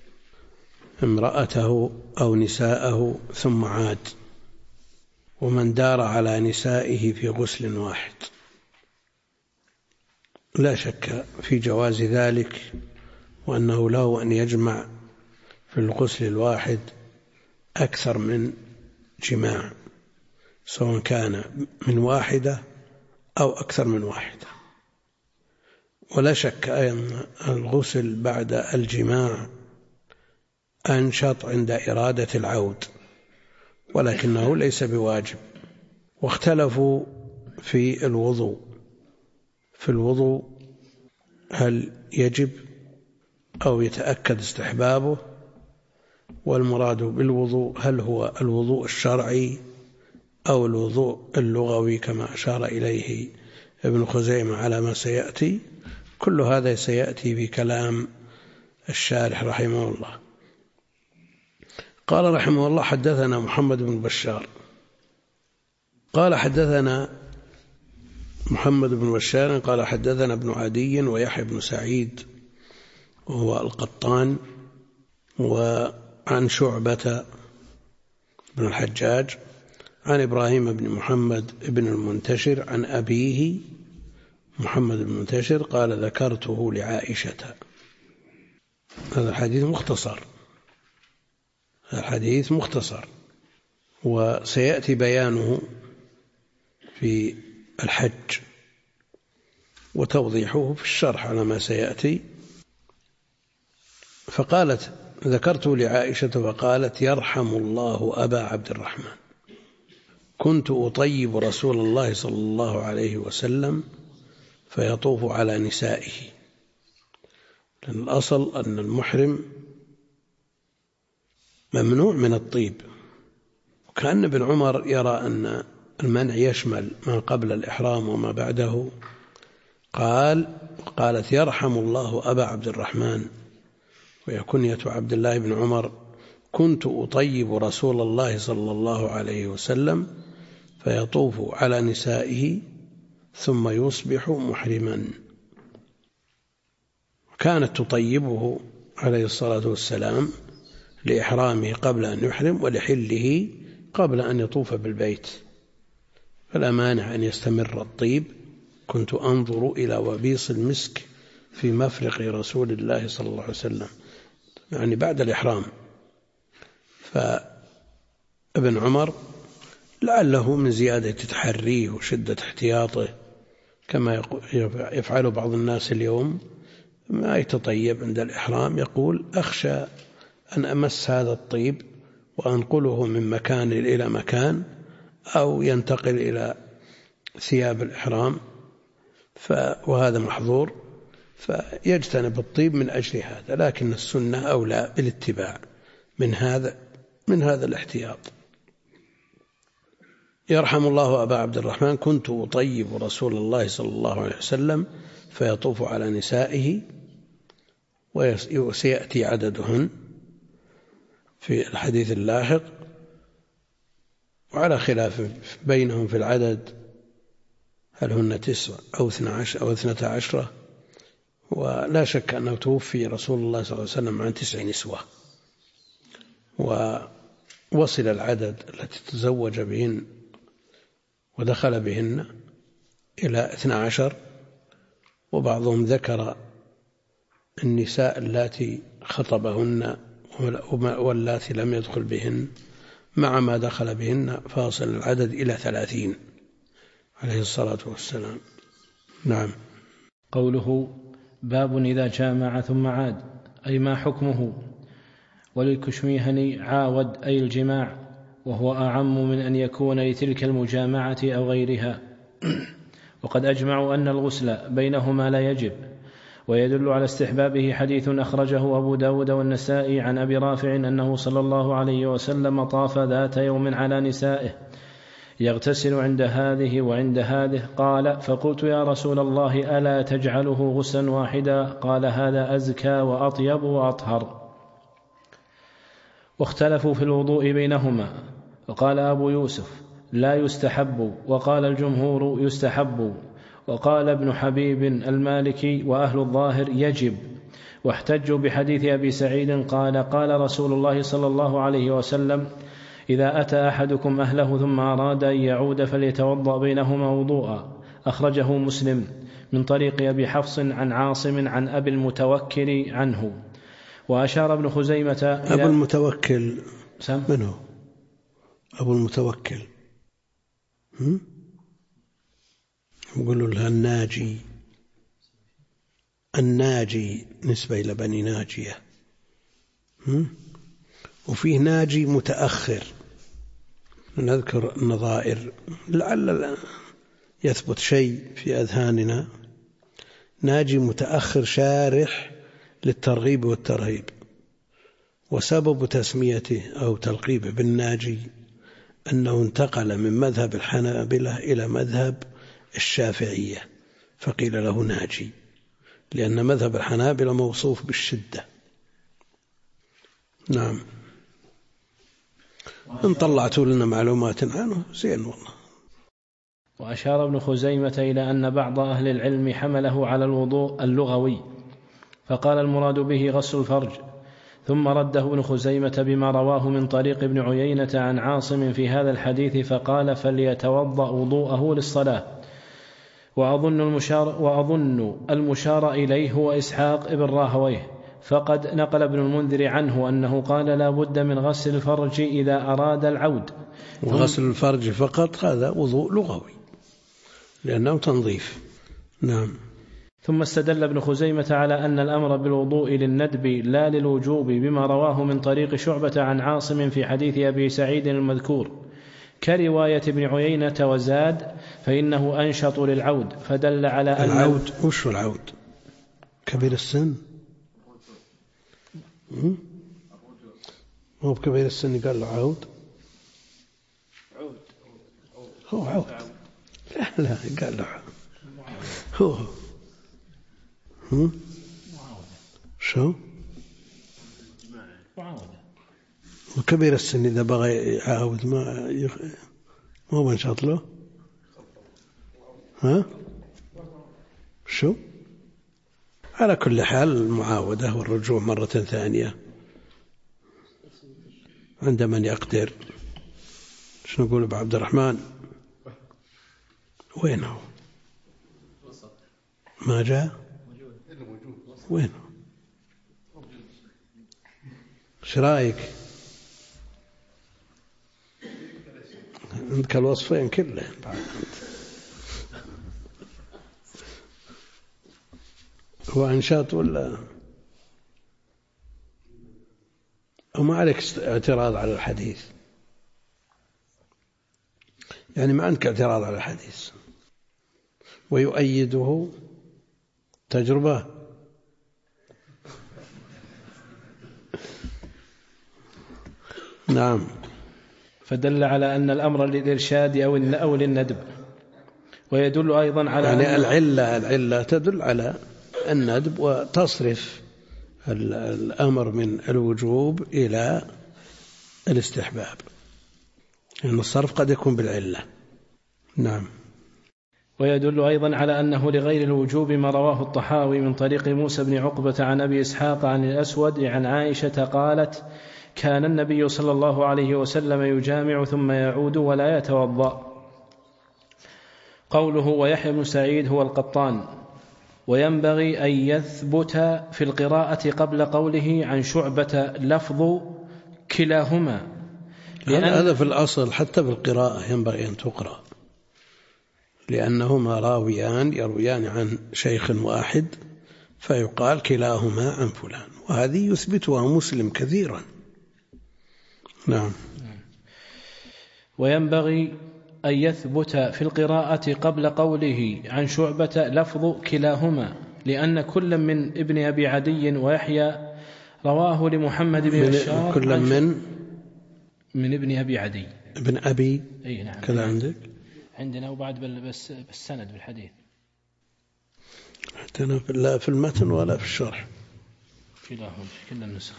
A: امرأته أو نساءه ثم عاد ومن دار على نسائه في غسل واحد. لا شك في جواز ذلك، وأنه له أن يجمع في الغسل الواحد أكثر من جماع، سواء كان من واحدة أو أكثر من واحدة. ولا شك أن الغسل بعد الجماع أنشط عند إرادة العود، ولكنه ليس بواجب. واختلفوا في الوضوء هل يجب أو يتأكد استحبابه، والمراد بالوضوء هل هو الوضوء الشرعي أو الوضوء اللغوي كما أشار إليه ابن خزيمة على ما سيأتي. كل هذا سيأتي في كلام الشارح رحمه الله. قال رحمه الله: حدثنا محمد بن بشار قال حدثنا محمد بن بشار قال حدثنا ابن عدي ويحيى بن سعيد وهو القطان، وعن شعبة بن الحجاج عن إبراهيم بن محمد بن المنتشر عن أبيه محمد بن المنتشر قال: ذكرته لعائشة. هذا الحديث مختصر، وسيأتي بيانه في الحج وتوضيحه في الشرح على ما سيأتي. فقالت: ذكرته لعائشة فقالت: يرحم الله أبا عبد الرحمن، كنت أطيب رسول الله صلى الله عليه وسلم فيطوف على نسائه. لأن الأصل أن المحرم ممنوع من الطيب، وكأن ابن عمر يرى أن المنع يشمل ما قبل الإحرام وما بعده. قالت: يرحم الله أبا عبد الرحمن، وهي كنية عبد الله بن عمر، كنت أطيب رسول الله صلى الله عليه وسلم فيطوف على نسائه ثم يصبح محرما. كانت تطيبه عليه الصلاة والسلام لإحرامه قبل أن يحرم ولحله قبل أن يطوف بالبيت، فلا مانع أن يستمر الطيب. كنت أنظر إلى وبيص المسك في مفرق رسول الله صلى الله عليه وسلم، يعني بعد الإحرام. فابن عمر لعله من زيادة تحريه وشدة احتياطه كما يفعل بعض الناس اليوم، ما يتطيب عند الإحرام يقول: أخشى أن أمس هذا الطيب وأنقله من مكان إلى مكان أو ينتقل إلى ثياب الإحرام، وهذا محظور، فيجتنب الطيب من أجل هذا. لكن السنة أولى بالاتباع من هذا الاحتياط. يرحم الله أبا عبد الرحمن: كنت أطيب رسول الله صلى الله عليه وسلم فيطوف على نسائه وسيأتي عددهن في الحديث اللاحق، وعلى خلاف بينهم في العدد، هل هن 9 أو 12 أو 12. ولا شك أنه توفي رسول الله صلى الله عليه وسلم عن 9 نسوة، ووصل العدد التي تزوج بهن ودخل بهن إلى 12. وبعضهم ذكر النساء اللاتي خطبهن واللاتي لم يدخل بهن مع ما دخل بهن، فاصل العدد إلى 30 عليه الصلاة والسلام. نعم.
B: قوله: باب إذا جامع ثم عاد، أي ما حكمه؟ وللكشميهني: عاود أي الجماع، وهو أعم من أن يكون لتلك المجامعة أو غيرها. وقد أجمعوا أن الغسل بينهما لا يجب، ويدل على استحبابه حديث أخرجه أبو داود والنسائي عن أبي رافع أنه صلى الله عليه وسلم طاف ذات يوم على نسائه يغتسل عند هذه وعند هذه، قال: فقلت: يا رسول الله، ألا تجعله غسلا واحدا؟ قال: هذا أزكى وأطيب وأطهر. واختلفوا في الوضوء بينهما، وقال أبو يوسف: لا يستحب، وقال الجمهور يستحب، وقال ابن حبيب المالكي وأهل الظاهر يجب. واحتجوا بحديث أبي سعيد قال: قال رسول الله صلى الله عليه وسلم: إذا أتى أحدكم أهله ثم أراد أن يعود فليتوضأ بينهما وضوءا. أخرجه مسلم من طريق أبي حفص عن عاصم عن أبي المتوكل عنه. وأشار ابن خزيمة
A: أبو المتوكل من هو؟ أبو المتوكل يقولوا لها الناجي نسبة إلى بني ناجية، وفيه ناجي متأخر. نذكر النظائر لعل يثبت شيء في أذهاننا. ناجي متأخر شارح للترغيب والترهيب، وسبب تسميته أو تلقيبه بالناجي أنه انتقل من مذهب الحنابلة إلى مذهب الشافعية فقيل له ناجي، لأن مذهب الحنابلة موصوف بالشدة. نعم. إن طلعتوا لنا معلومات عنه زين والله.
B: وأشار ابن خزيمة إلى أن بعض أهل العلم حمله على الوضوء اللغوي، فقال المراد به غسل الفرج، ثم رده ابن خزيمة بما رواه من طريق ابن عيينة عن عاصم في هذا الحديث فقال: فليتوضأ وضوءه للصلاة. وأظن المشار إليه هو إسحاق ابن راهويه، فقد نقل ابن المنذر عنه أنه قال: لا بد من غسل الفرج إذا أراد العود.
A: وغسل الفرج فقط هذا وضوء لغوي لأنه تنظيف. نعم.
B: ثم استدل ابن خزيمة على أن الأمر بالوضوء للندب لا للوجوب بما رواه من طريق شعبة عن عاصم في حديث أبي سعيد المذكور كرواية ابن عيينة، وزاد: فإنه أنشط للعود، فدل على أن
A: العود. وش العود؟ كبير السن؟ مو بكبير السن قال له عود؟ هو عود. لا قال له هو شو وكبير السن إذا بغى يعاود ما بنشاط له. شو على كل حال المعاودة والرجوع مرة ثانية عند من يقدر. شو نقول أبو عبد الرحمن؟ وينه؟ ما جاء؟ وينه؟ ايش رايك؟ عندك الوصفين كلهم. هو انشاط ولا وما عليك اعتراض على الحديث؟ يعني ما عندك اعتراض على الحديث ويؤيده تجربة. نعم.
B: فدل على أن الأمر للإرشاد أو للندب. ويدل أيضا على
A: يعني العلة تدل على الندب وتصرف الأمر من الوجوب إلى الاستحباب، لأن الصرف قد يكون بالعلة. نعم.
B: ويدل أيضا على أنه لغير الوجوب ما رواه الطحاوي من طريق موسى بن عقبة عن أبي إسحاق عن الأسود عن عائشة قالت: كان النبي صلى الله عليه وسلم يجامع ثم يعود ولا يتوضأ. قوله ويحيى بن سعيد هو القطان. وينبغي أن يثبت في القراءة قبل قوله عن شعبة لفظ كلاهما،
A: هذا في الأصل حتى في القراءة ينبغي أن تقرأ، لأنهما راويان يرويان عن شيخ واحد فيقال كلاهما عن فلان، وهذه يثبتها مسلم كثيرا. نعم.
B: وينبغي أن يثبت في القراءة قبل قوله عن شعبة لفظ كلاهما، لأن كل من ابن أبي عدي ويحيى رواه لمحمد بن بشار.
A: كل
B: من ابن أبي عدي
A: ابن أبي.
B: أي نعم.
A: كذا عندك
B: عندنا وبعد بالسند بالحديث
A: عندنا لا في المتن ولا في الشرح
B: كلاهما كل النسخ.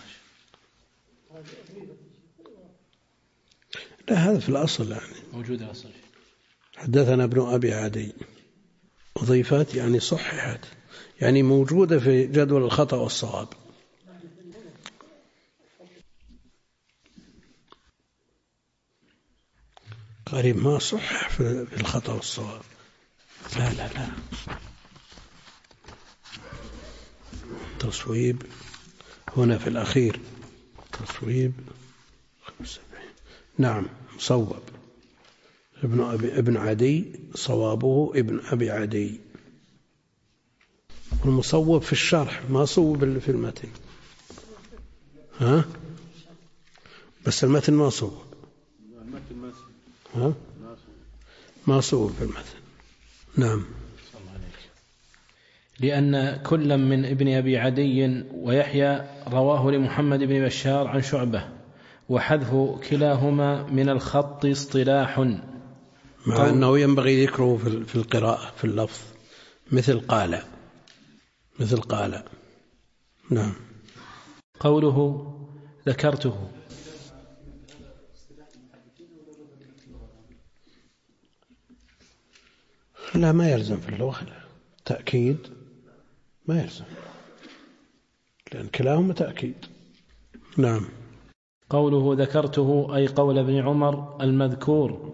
A: لا هذا في الأصل يعني
B: موجود الأصل.
A: حدثنا ابن أبي عدي أضيفت يعني صححت، يعني موجودة في جدول الخطأ والصواب. قريب ما صحح في الخطأ والصواب. لا تصويب هنا في الأخير تصويب 75. نعم مصوب ابن عدي، صوابه ابن أبي عدي. والمصوب في الشرح ما صوب في المتن. ها بس المتن ما صوب. ها ما صوب في المتن. نعم.
B: لأن كل من ابن أبي عدي ويحيى رواه لمحمد بن بشار عن شعبة، وحذف كلاهما من الخط اصطلاح،
A: مع أنه ينبغي ذكره في القراءة في اللفظ مثل قال. نعم.
B: قوله ذكرته
A: لا ما يلزم في اللغة تأكيد، ما يلزم لأن كلاهما تأكيد. نعم.
B: قوله ذكرته أي قول ابن عمر المذكور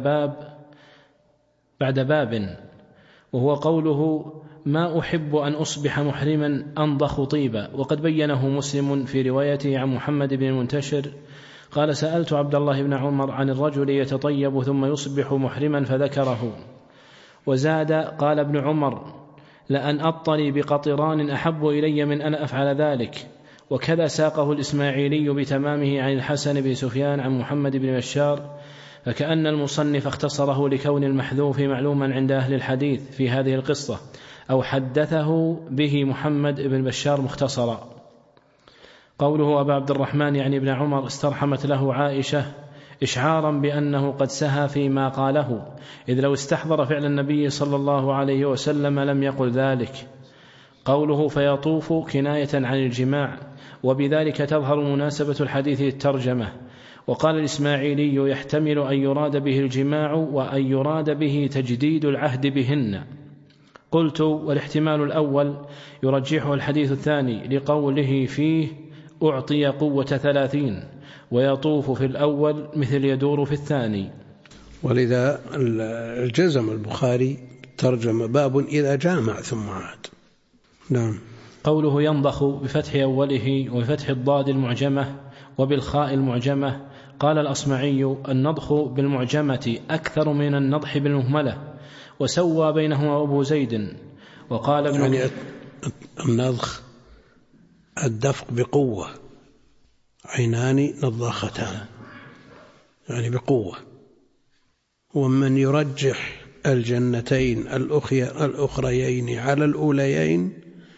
B: بعد باب، وهو قوله ما أحب أن أصبح محرما أنضخ طيبا. وقد بينه مسلم في روايته عن محمد بن المنتشر قال سألت عبد الله بن عمر عن الرجل يتطيب ثم يصبح محرما فذكره. وزاد قال ابن عمر لأن أطلي بقطران أحب إلي من أن أفعل ذلك. وكذا ساقه الإسماعيلي بتمامه عن الحسن بن سفيان عن محمد بن بشار، فكأن المصنف اختصره لكون المحذوف معلوما عند أهل الحديث في هذه القصة، أو حدثه به محمد بن بشار مختصرا. قوله أبا عبد الرحمن يعني ابن عمر استرحمت له عائشة إشعارا بأنه قد سهى فيما قاله، إذ لو استحضر فعل النبي صلى الله عليه وسلم لم يقل ذلك. قوله فيطوف كناية عن الجماع، وبذلك تظهر مناسبة الحديث للترجمة. وقال الإسماعيلي يحتمل أن يراد به الجماع وأن يراد به تجديد العهد بهن. قلت والاحتمال الأول يرجحه الحديث الثاني لقوله فيه أعطي قوة 30، ويطوف في الأول مثل يدور في الثاني.
A: ولذا الجزم البخاري ترجم باب إذا جامع ثم عاد. نعم.
B: قوله ينضخ بفتح أوله وبفتح الضاد المعجمة وبالخاء المعجمة. قال الأصمعي النضخ بالمعجمة أكثر من النضح بالمهملة، وسوى بينهما أبو زيد. وقال ابن
A: يعني النضخ الدفق بقوة، عينان نضاختان يعني بقوة. ومن يرجح الجنتين الأخريين على الأوليين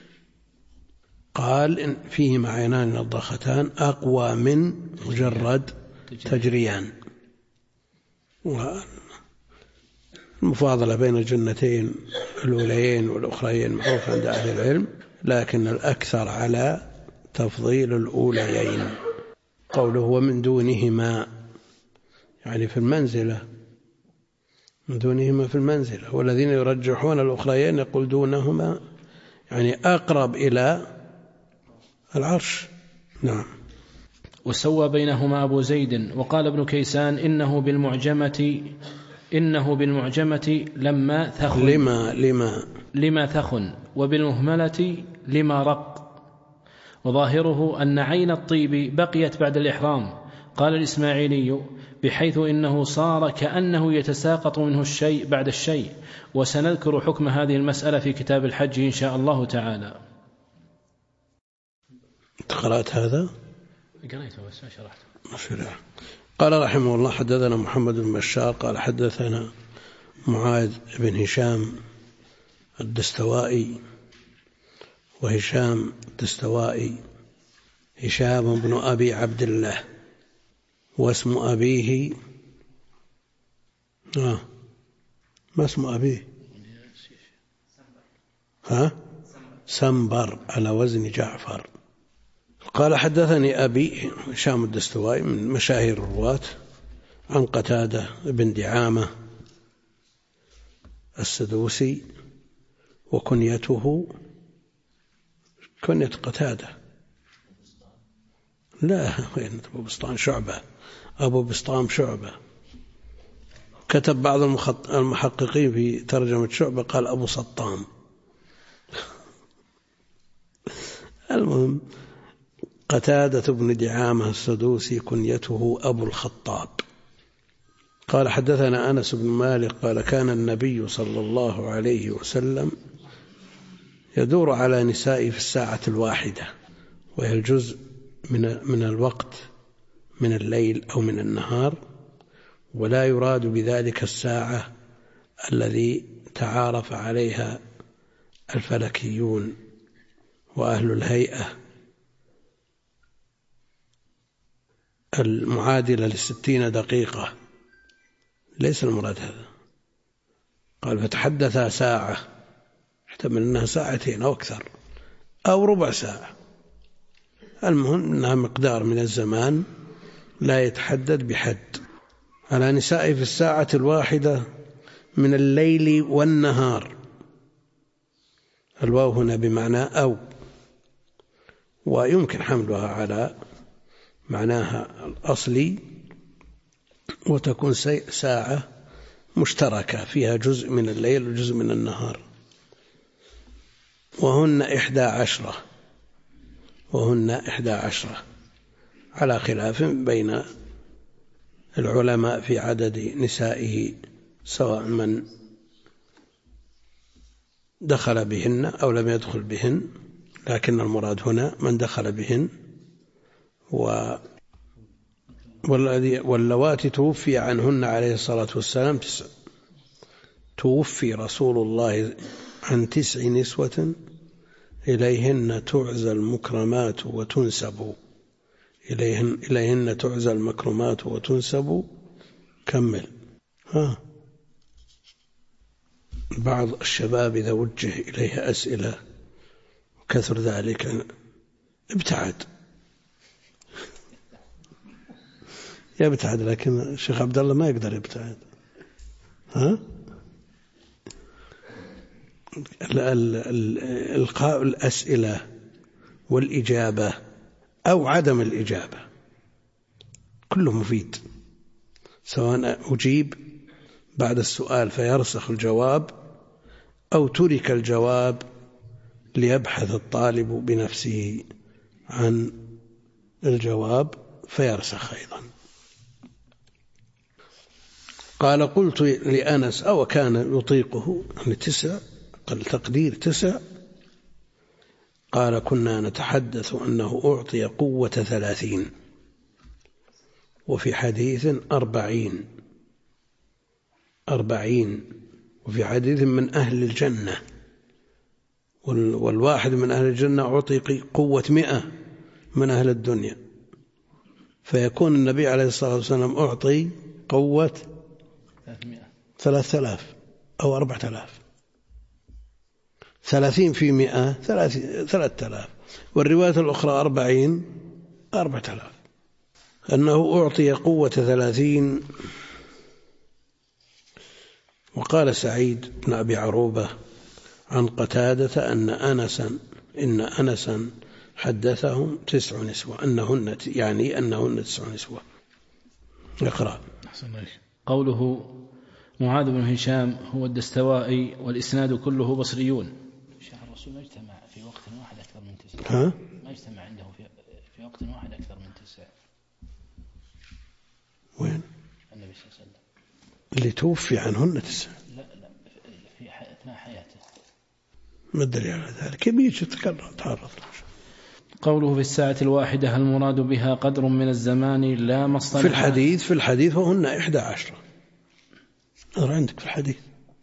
A: قال إن فيهما عينان نضاختان أقوى من مجرد تجريان. والمفاضلة بين الجنتين الأوليين والأخريين معروف عند أهل العلم، لكن الأكثر على تفضيل الأوليين. قوله ومن دونهما يعني في المنزلة، من دونهما في المنزلة، والذين يرجحون الأخريين يقول دونهما يعني أقرب إلى العرش. نعم.
B: وسوى بينهما أبو زيد. وقال ابن كيسان إنه بالمعجمة لما ثخن لما ثخن، وبالمهملة لما رق، وظاهره أن عين الطيب بقيت بعد الإحرام. قال الإسماعيلي بحيث إنه صار كأنه يتساقط منه الشيء بعد الشيء. وسنذكر حكم هذه المسألة في كتاب الحج إن شاء الله تعالى.
A: قرأت هذا؟
B: قرأته بس ما شرحته.
A: قال رحمه الله حدثنا محمد بن بشار قال حدثنا معاذ بن هشام الدستوائي، وهشام الدستوائي هشام بن أبي عبد الله، واسم أبيه ما اسم أبيه؟ سنبر على وزن جعفر. قال حدثني أبي هشام الدستوائي من مشاهير الرواة عن قتادة بن دعامة السدوسي، وكنيته كنية قتادة لا وين أبو بسطام شعبة، أبو بسطام شعبة. كتب بعض المحققين في ترجمة شعبة قال أبو سطام. المهم قتادة بن دعامة السدوسي كنيته أبو الخطاب. قال حدثنا أنس بن مالك قال كان النبي صلى الله عليه وسلم يدور على نسائه في الساعة الواحدة، وهي الجزء من الوقت من الليل أو من النهار، ولا يراد بذلك الساعة الذي تعارف عليها الفلكيون وأهل الهيئة المعادلة ل60 دقيقة، ليس المراد هذا. قال فتحدث ساعة، احتمل أنها ساعتين أو أكثر أو ربع ساعة، المهم أنها مقدار من الزمان لا يتحدد بحد. على نسائه في الساعة الواحدة من الليل والنهار، الواو هنا بمعنى أو، ويمكن حملها على معناها الأصلي، وتكون ساعة مشتركة فيها جزء من الليل وجزء من النهار. وهن 11 على خلاف بين العلماء في عدد نسائه، سواء من دخل بهن أو لم يدخل بهن، لكن المراد هنا من دخل بهن. واللواتي توفي عنهن عليه الصلاة والسلام 9. توفي رسول الله عن 9 نسوة إليهن تعزى المكرمات وتنسب، إليهن تعزى المكرمات وتنسب. كمل. بعض الشباب إذا وجه إليه أسئلة وكثر ذلك ابتعد، يبتعد، لكن الشيخ عبد الله ما يقدر يبتعد. إلقاء الأسئلة والإجابة أو عدم الإجابة كله مفيد، سواء أجيب بعد السؤال فيرسخ الجواب، أو ترك الجواب ليبحث الطالب بنفسه عن الجواب فيرسخ أيضا. قال قلت لأنس أو كان يطيقه 9، قال تقدير 9. قال كنا نتحدث أنه أعطي قوة 30، وفي حديث 40، وفي حديث من أهل الجنة، والواحد من أهل الجنة أعطي قوة 100 من أهل الدنيا، فيكون النبي عليه الصلاة والسلام أعطي قوة 3000 أو 4000. 30 في 100 3000، والرواية الأخرى 40 4000. أنه أعطي قوة 30. وقال سعيد بن أبي عروبة عن قتادة إن أنسا حدثهم 9 نسوة، أنهن 9 نسوة. اقرأ.
B: قوله معاذ بن هشام هو الدستوائي والإسناد كله بصريون.
C: شهر الرسول ما اجتمع في وقت واحد أكثر من 9. ما اجتمع عنده في وقت واحد أكثر من 9.
A: وين؟
C: النبي صلى الله عليه وسلم
A: اللي توفي عنهن 9.
C: لا في أثناء حياته.
A: ما الدليل على ذلك؟ يبيش تعرض.
B: قوله في الساعة الواحدة المراد بها قدر من الزمان لا مصطلح.
A: في الحديث وهن 11. أرى عندك في الحديث.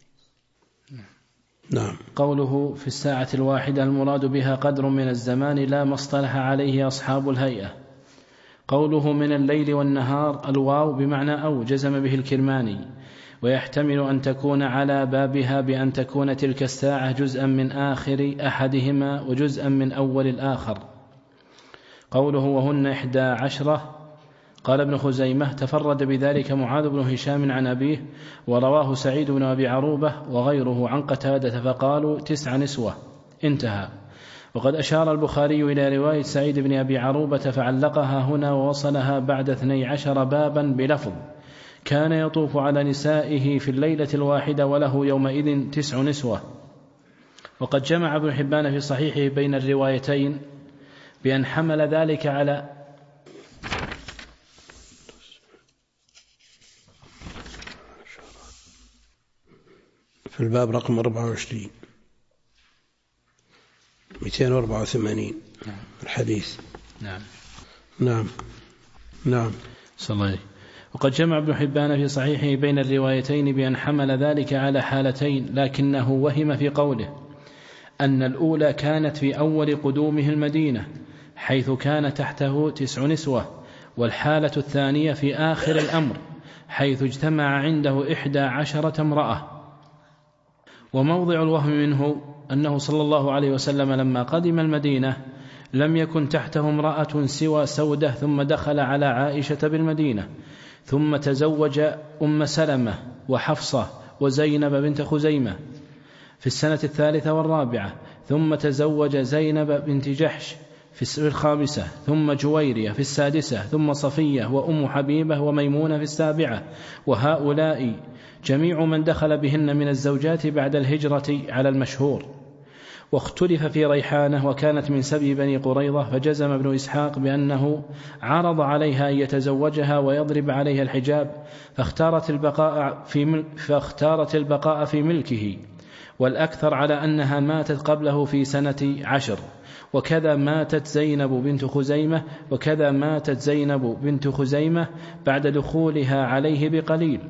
A: نعم.
B: قوله في الساعة الواحدة المراد بها قدر من الزمان لا مصطلح عليه أصحاب الهيئة. قوله من الليل والنهار الواو بمعنى أو جزم به الكرماني، ويحتمل أن تكون على بابها بأن تكون تلك الساعة جزءا من آخر أحدهما وجزءا من أول الآخر. قوله وهن 11 قال ابن خزيمة تفرد بذلك معاذ بن هشام عن أبيه، ورواه سعيد بن أبي عروبة وغيره عن قتادة فقالوا 9 نسوة. انتهى. وقد أشار البخاري إلى رواية سعيد بن أبي عروبة فعلقها هنا ووصلها بعد 12 بابا بلفظ كان يطوف على نسائه في الليلة الواحدة وله يومئذ 9 نسوة. وقد جمع ابن حبان في صحيحه بين الروايتين بأن حمل ذلك على
A: في الباب رقم 24 284 الحديث. نعم.
B: صلى الله عليه. وقد جمع ابن حبان في صحيحه بين الروايتين بأن حمل ذلك على حالتين، لكنه وهم في قوله أن الأولى كانت في أول قدومه المدينة حيث كان تحته 9 نسوة، والحالة الثانية في آخر الأمر حيث اجتمع عنده 11 امرأة. وموضع الوهم منه أنه صلى الله عليه وسلم لما قدم المدينة لم يكن تحته امرأة سوى سودة، ثم دخل على عائشة بالمدينة، ثم تزوج أم سلمة وحفصة وزينب بنت خزيمة في السنة 3 والرابعة، ثم تزوج زينب بنت جحش في 5، ثم جويرية في 6، ثم صفية وأم حبيبة وميمونة في 7. وهؤلاء جميع من دخل بهن من الزوجات بعد الهجرة على المشهور. واختلف في ريحانة وكانت من سبي بني قريظة، فجزم ابن إسحاق بأنه عرض عليها أن يتزوجها ويضرب عليها الحجاب، فاختارت البقاء في ملكه، والأكثر على أنها ماتت قبله في سنة 10. وكذا ماتت زينب بنت خزيمة بعد دخولها عليه بقليل.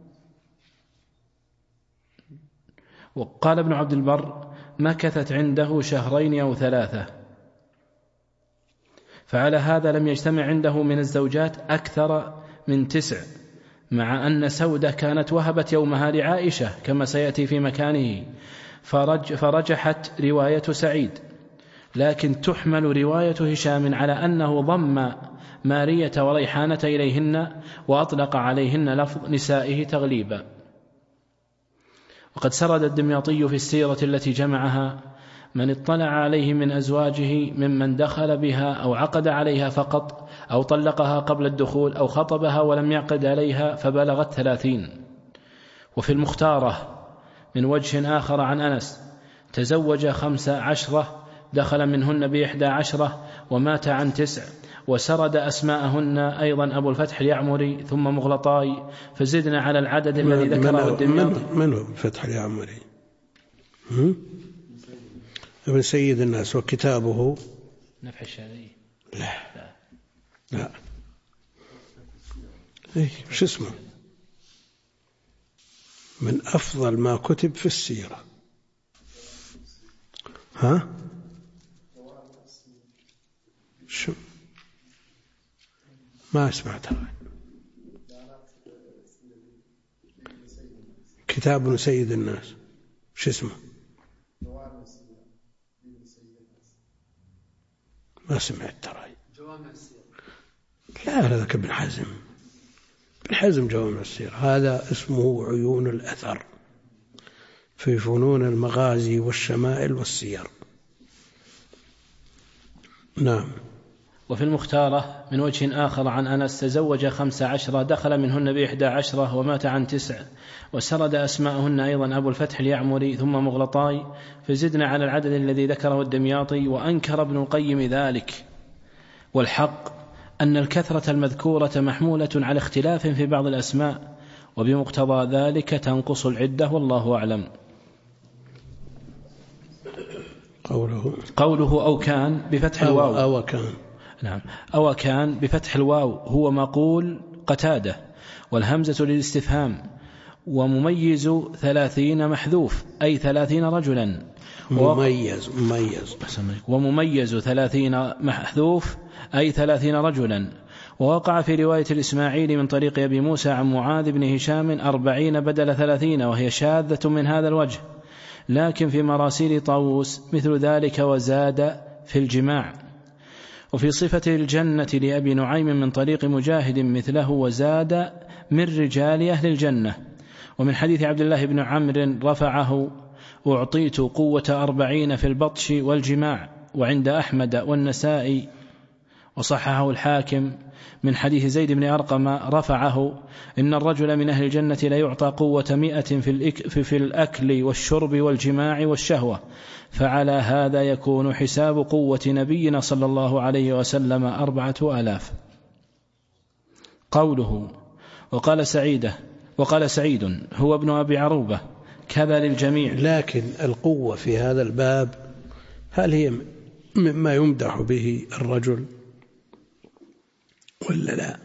B: وقال ابن عبد البر مكثت عنده 2 أو 3. فعلى هذا لم يجتمع عنده من الزوجات أكثر من 9، مع أن سودة كانت وهبت يومها لعائشة كما سيأتي في مكانه، فرجحت رواية سعيد، لكن تحمل رواية هشام على أنه ضم مارية وريحانة إليهن وأطلق عليهن لفظ نسائه تغليبا. وقد سرد الدمياطي في السيرة التي جمعها من اطلع عليه من أزواجه ممن دخل بها أو عقد عليها فقط، أو طلقها قبل الدخول، أو خطبها ولم يعقد عليها فبلغت 30. وفي المختارة من وجه آخر عن أنس تزوج 15 دخل منهن ب11 ومات عن 9. وسرد أسماءهن أيضا أبو الفتح اليعمري ثم مغلطاي، فزدنا على العدد الذي ذكره الدمياطي.
A: من هو الفتح اليعمري؟ ابن سيد الناس. وكتابه
C: نفح الشافعي.
A: لا إيه شو اسمه؟ من أفضل ما كتب في السيرة. شو ما سمعتها. كتاب ابن سيد الناس شو اسمه؟ ما سمعت ترى. لا هذاك ابن حزم. ابن حزم جوامع السير، هذا اسمه عيون الأثر في فنون المغازي والشمائل والسير. نعم.
B: وفي المختارة من وجه آخر عن أنس تزوج 15 دخل منهن ب11 ومات عن 9، وسرد أسماءهن أيضا أبو الفتح اليعمري ثم مغلطاي، فزدنا على العدد الذي ذكره الدمياطي. وأنكر ابن القيم ذلك، والحق أن الكثرة المذكورة محمولة على اختلاف في بعض الأسماء، وبمقتضى ذلك تنقص العدة، والله أعلم. قوله أو كان بفتح الواو
A: أو كان،
B: نعم، أو كان بفتح الواو هو مقول قتادة، والهمزة للاستفهام. ومميز 30 محذوف أي 30 رجلا.
A: مميز
B: ومميز 30 محذوف أي 30 رجلا. ووقع في رواية الإسماعيلي من طريق أبي موسى عن معاذ بن هشام 40 بدل 30، وهي شاذة من هذا الوجه، لكن في مراسيل طاووس مثل ذلك وزاد في الجماع. وفي صفة الجنة لأبي نعيم من طريق مجاهد مثله وزاد من رجال أهل الجنة. ومن حديث عبد الله بن عمرو رفعه أعطيت قوة 40 في البطش والجماع، وعند أحمد والنسائي وصححه الحاكم من حديث زيد بن أرقم رفعه إن الرجل من أهل الجنة لا يعطى قوة 100 في الأكل والشرب والجماع والشهوة، فعلى هذا يكون حساب قوة نبينا صلى الله عليه وسلم 4000. قوله وقال سعيد هو ابن أبي عروبة كذا للجميع.
A: لكن القوة في هذا الباب هل هي مما يمدح به الرجل ولا لا؟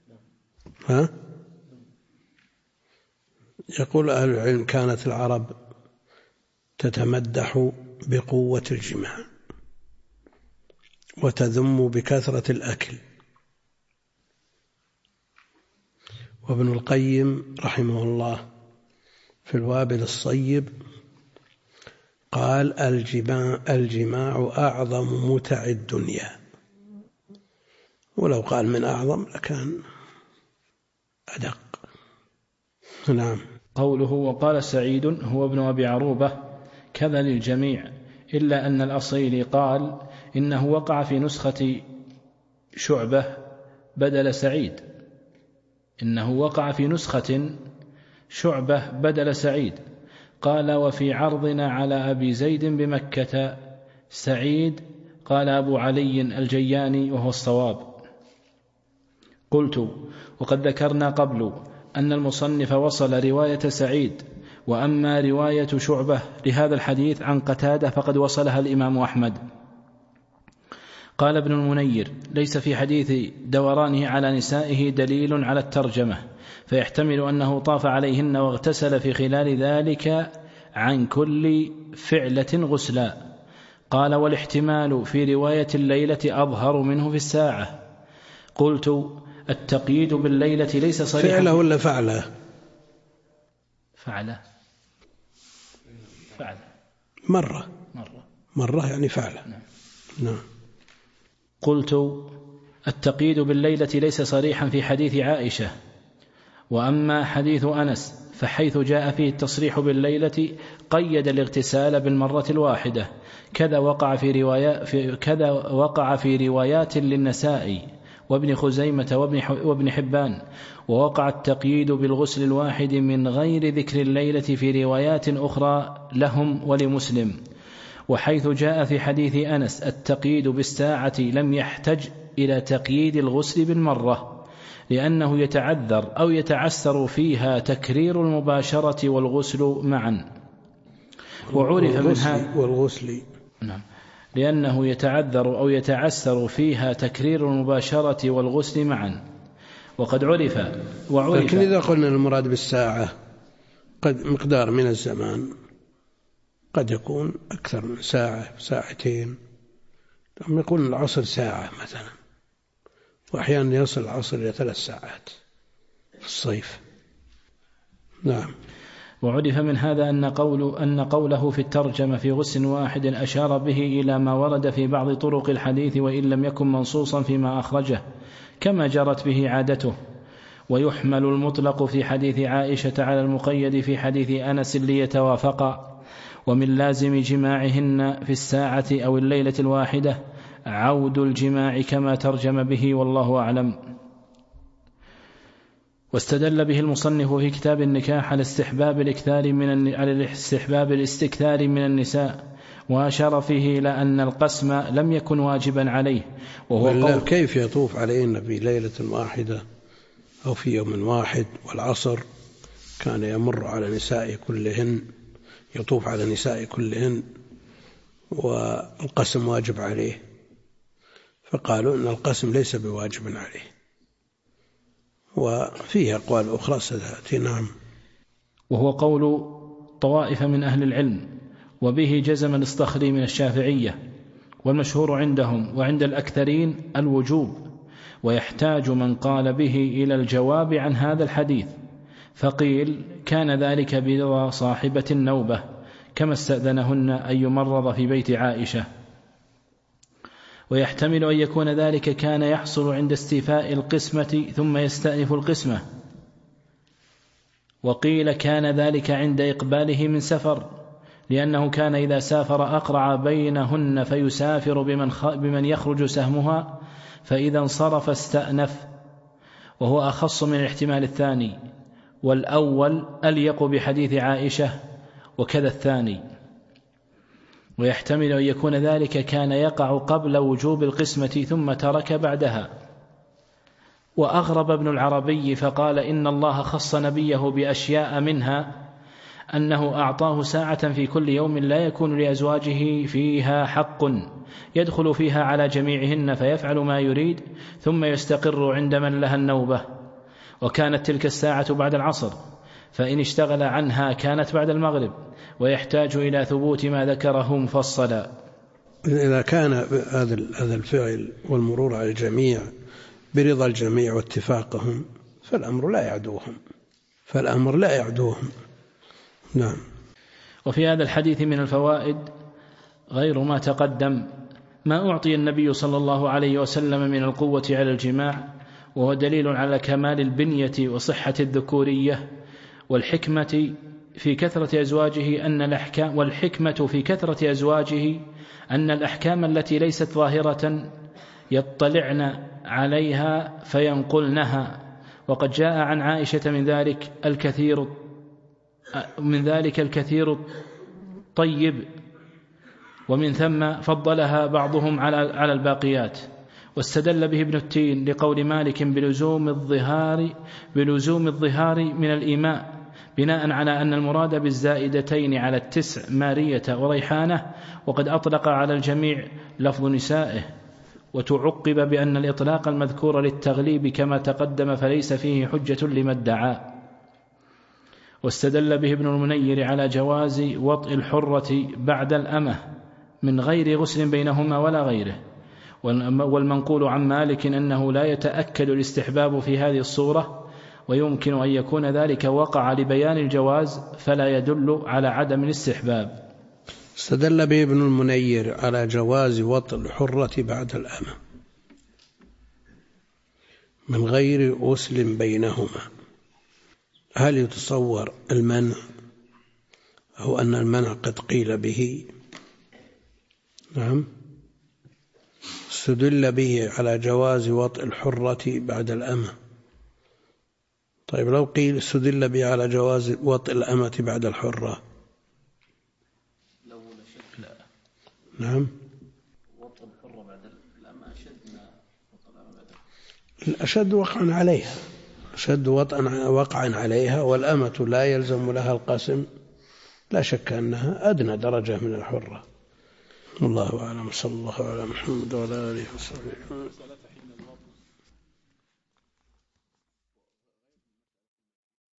A: يقول أهل العلم كانت العرب تتمدح بقوة الجماع وتذم بكثرة الأكل. وابن القيم رحمه الله في الوابل الصيب قال الجماع أعظم متع الدنيا، ولو قال من أعظم لكان أدق. نعم.
B: قوله وقال سعيد هو ابن أبي عروبة كذا للجميع، إلا أن الأصيلي قال إنه وقع في نسخة شعبة بدل سعيد، إنه وقع في نسخة شعبة بدل سعيد. قال وفي عرضنا على أبي زيد بمكة سعيد، قال أبو علي الجياني وهو الصواب. قلت وقد ذكرنا قبل أن المصنف وصل رواية سعيد، وأما رواية شعبة لهذا الحديث عن قتادة فقد وصلها الإمام أحمد. قال ابن المنير ليس في حديث دورانه على نسائه دليل على الترجمة، فيحتمل أنه طاف عليهن واغتسل في خلال ذلك عن كل فعلة غسلا. قال والاحتمال في رواية الليلة أظهر منه في الساعة. قلت التقييد بالليلة ليس صريحا.
A: فعله ولا فعله؟
B: فعله
A: مرة يعني فعله. نعم.
B: قلت التقييد بالليلة ليس صريحا في حديث عائشة، وأما حديث أنس فحيث جاء فيه التصريح بالليلة قيد الاغتسال بالمرة الواحدة. كذا وقع في روايات للنسائي وابن خزيمة وابن حبان، ووقع التقييد بالغسل الواحد من غير ذكر الليلة في روايات أخرى لهم ولمسلم. وحيث جاء في حديث أنس التقييد بالساعة لم يحتج إلى تقييد الغسل بالمرة، لأنه يتعذر أو يتعسر فيها تكرير المباشرة والغسل معا. وعرف من هذا والغسل، نعم، لأنه يتعذر أو يتعسر فيها تكرير المباشرة والغسل معا. وقد عرف
A: لكن إذا قلنا المراد بالساعة قد مقدار من الزمان قد يكون أكثر من ساعة ساعتين. لما يقول العصر ساعة مثلا، وأحيانا يصل العصر إلى 3 ساعات في الصيف. نعم.
B: وعرف من هذا أن قوله في الترجمة في غسل واحد أشار به إلى ما ورد في بعض طرق الحديث وإن لم يكن منصوصا فيما أخرجه كما جرت به عادته. ويحمل المطلق في حديث عائشة على المقيد في حديث أنس ليتوافقا. ومن لازم جماعهن في الساعة أو الليلة الواحدة عود الجماع كما ترجم به، والله أعلم. واستدل به المصنف في كتاب النكاح على استحباب الاستكثار من النساء، وأشار فيه إلى أن القسم لم يكن واجبا عليه، وهو
A: كيف يطوف عليهن في ليلة واحدة أو في يوم واحد، والعصر كان يمر على نساء كلهن، يطوف على نساء كلهن، والقسم واجب عليه، فقالوا أن القسم ليس بواجب عليه، وفيه أقوال أخرى ستأتي. نعم.
B: وهو قول طوائف من أهل العلم، وبه جزم الأصطخري من الشافعية، والمشهور عندهم وعند الأكثرين الوجوب، ويحتاج من قال به إلى الجواب عن هذا الحديث، فقيل كان ذلك برضا صاحبة النوبة كما استأذنهن أن يمرض في بيت عائشة. ويحتمل أن يكون ذلك كان يحصل عند استيفاء القسمة ثم يستأنف القسمة، وقيل كان ذلك عند إقباله من سفر، لأنه كان إذا سافر أقرع بينهن فيسافر بمن يخرج سهمها، فإذا انصرف استأنف، وهو أخص من الاحتمال الثاني، والأول أليق بحديث عائشة وكذا الثاني. ويحتمل أن يكون ذلك كان يقع قبل وجوب القسمة ثم ترك بعدها. وأغرب ابن العربي فقال إن الله خص نبيه بأشياء، منها أنه أعطاه ساعة في كل يوم لا يكون لأزواجه فيها حق يدخل فيها على جميعهن فيفعل ما يريد ثم يستقر عند من لها النوبة، وكانت تلك الساعة بعد العصر، فإن اشتغل عنها كانت بعد المغرب، ويحتاج إلى ثبوت ما ذكره مفصلا.
A: إذا كان هذا الفعل والمرور على الجميع برضا الجميع واتفاقهم فالأمر لا يعدوهم. نعم.
B: وفي هذا الحديث من الفوائد غير ما تقدم ما أعطي النبي صلى الله عليه وسلم من القوة على الجماع، وهو دليل على كمال البنية وصحة الذكورية، والحكمة في كثرة أزواجه أن الأحكام التي ليست ظاهرة يطلعن عليها فينقلنها، وقد جاء عن عائشة من ذلك الكثير طيب، ومن ثم فضلها بعضهم على الباقيات. واستدل به ابن التين لقول مالك بلزوم الظهار من الإيماء، بناء على أن المراد بالزائدتين على 9 مارية وريحانة، وقد أطلق على الجميع لفظ نسائه، وتعقب بأن الإطلاق المذكور للتغليب كما تقدم فليس فيه حجة لما ادعى. واستدل به ابن المنير على جواز وطء الحرة بعد الأمة من غير غسل بينهما ولا غيره، والمنقول عن مالك أنه لا يتأكد الاستحباب في هذه الصورة، ويمكن أن يكون ذلك وقع لبيان الجواز فلا يدل على عدم الاستحباب.
A: استدل به ابن المنير على جواز وطء الحرة بعد الأمة من غير غسل بينهما. هل يتصور المنع أو أن المنع قد قيل به؟ نعم. استدل به على جواز وطء الحرة بعد الأمة. طيب لو قيل استدل به على جواز وطء الأمة بعد الحرة؟ نعم.
C: وطء الحرة بعد الأمة أشد ما وطء الأمة بعد
A: الأشد وقعا عليها، أشد وقعا عليها، والأمة لا يلزم لها القسم، لا شك أنها أدنى درجة من الحرة. الله أعلم. صلى الله على محمد وعلى آله وصحبه.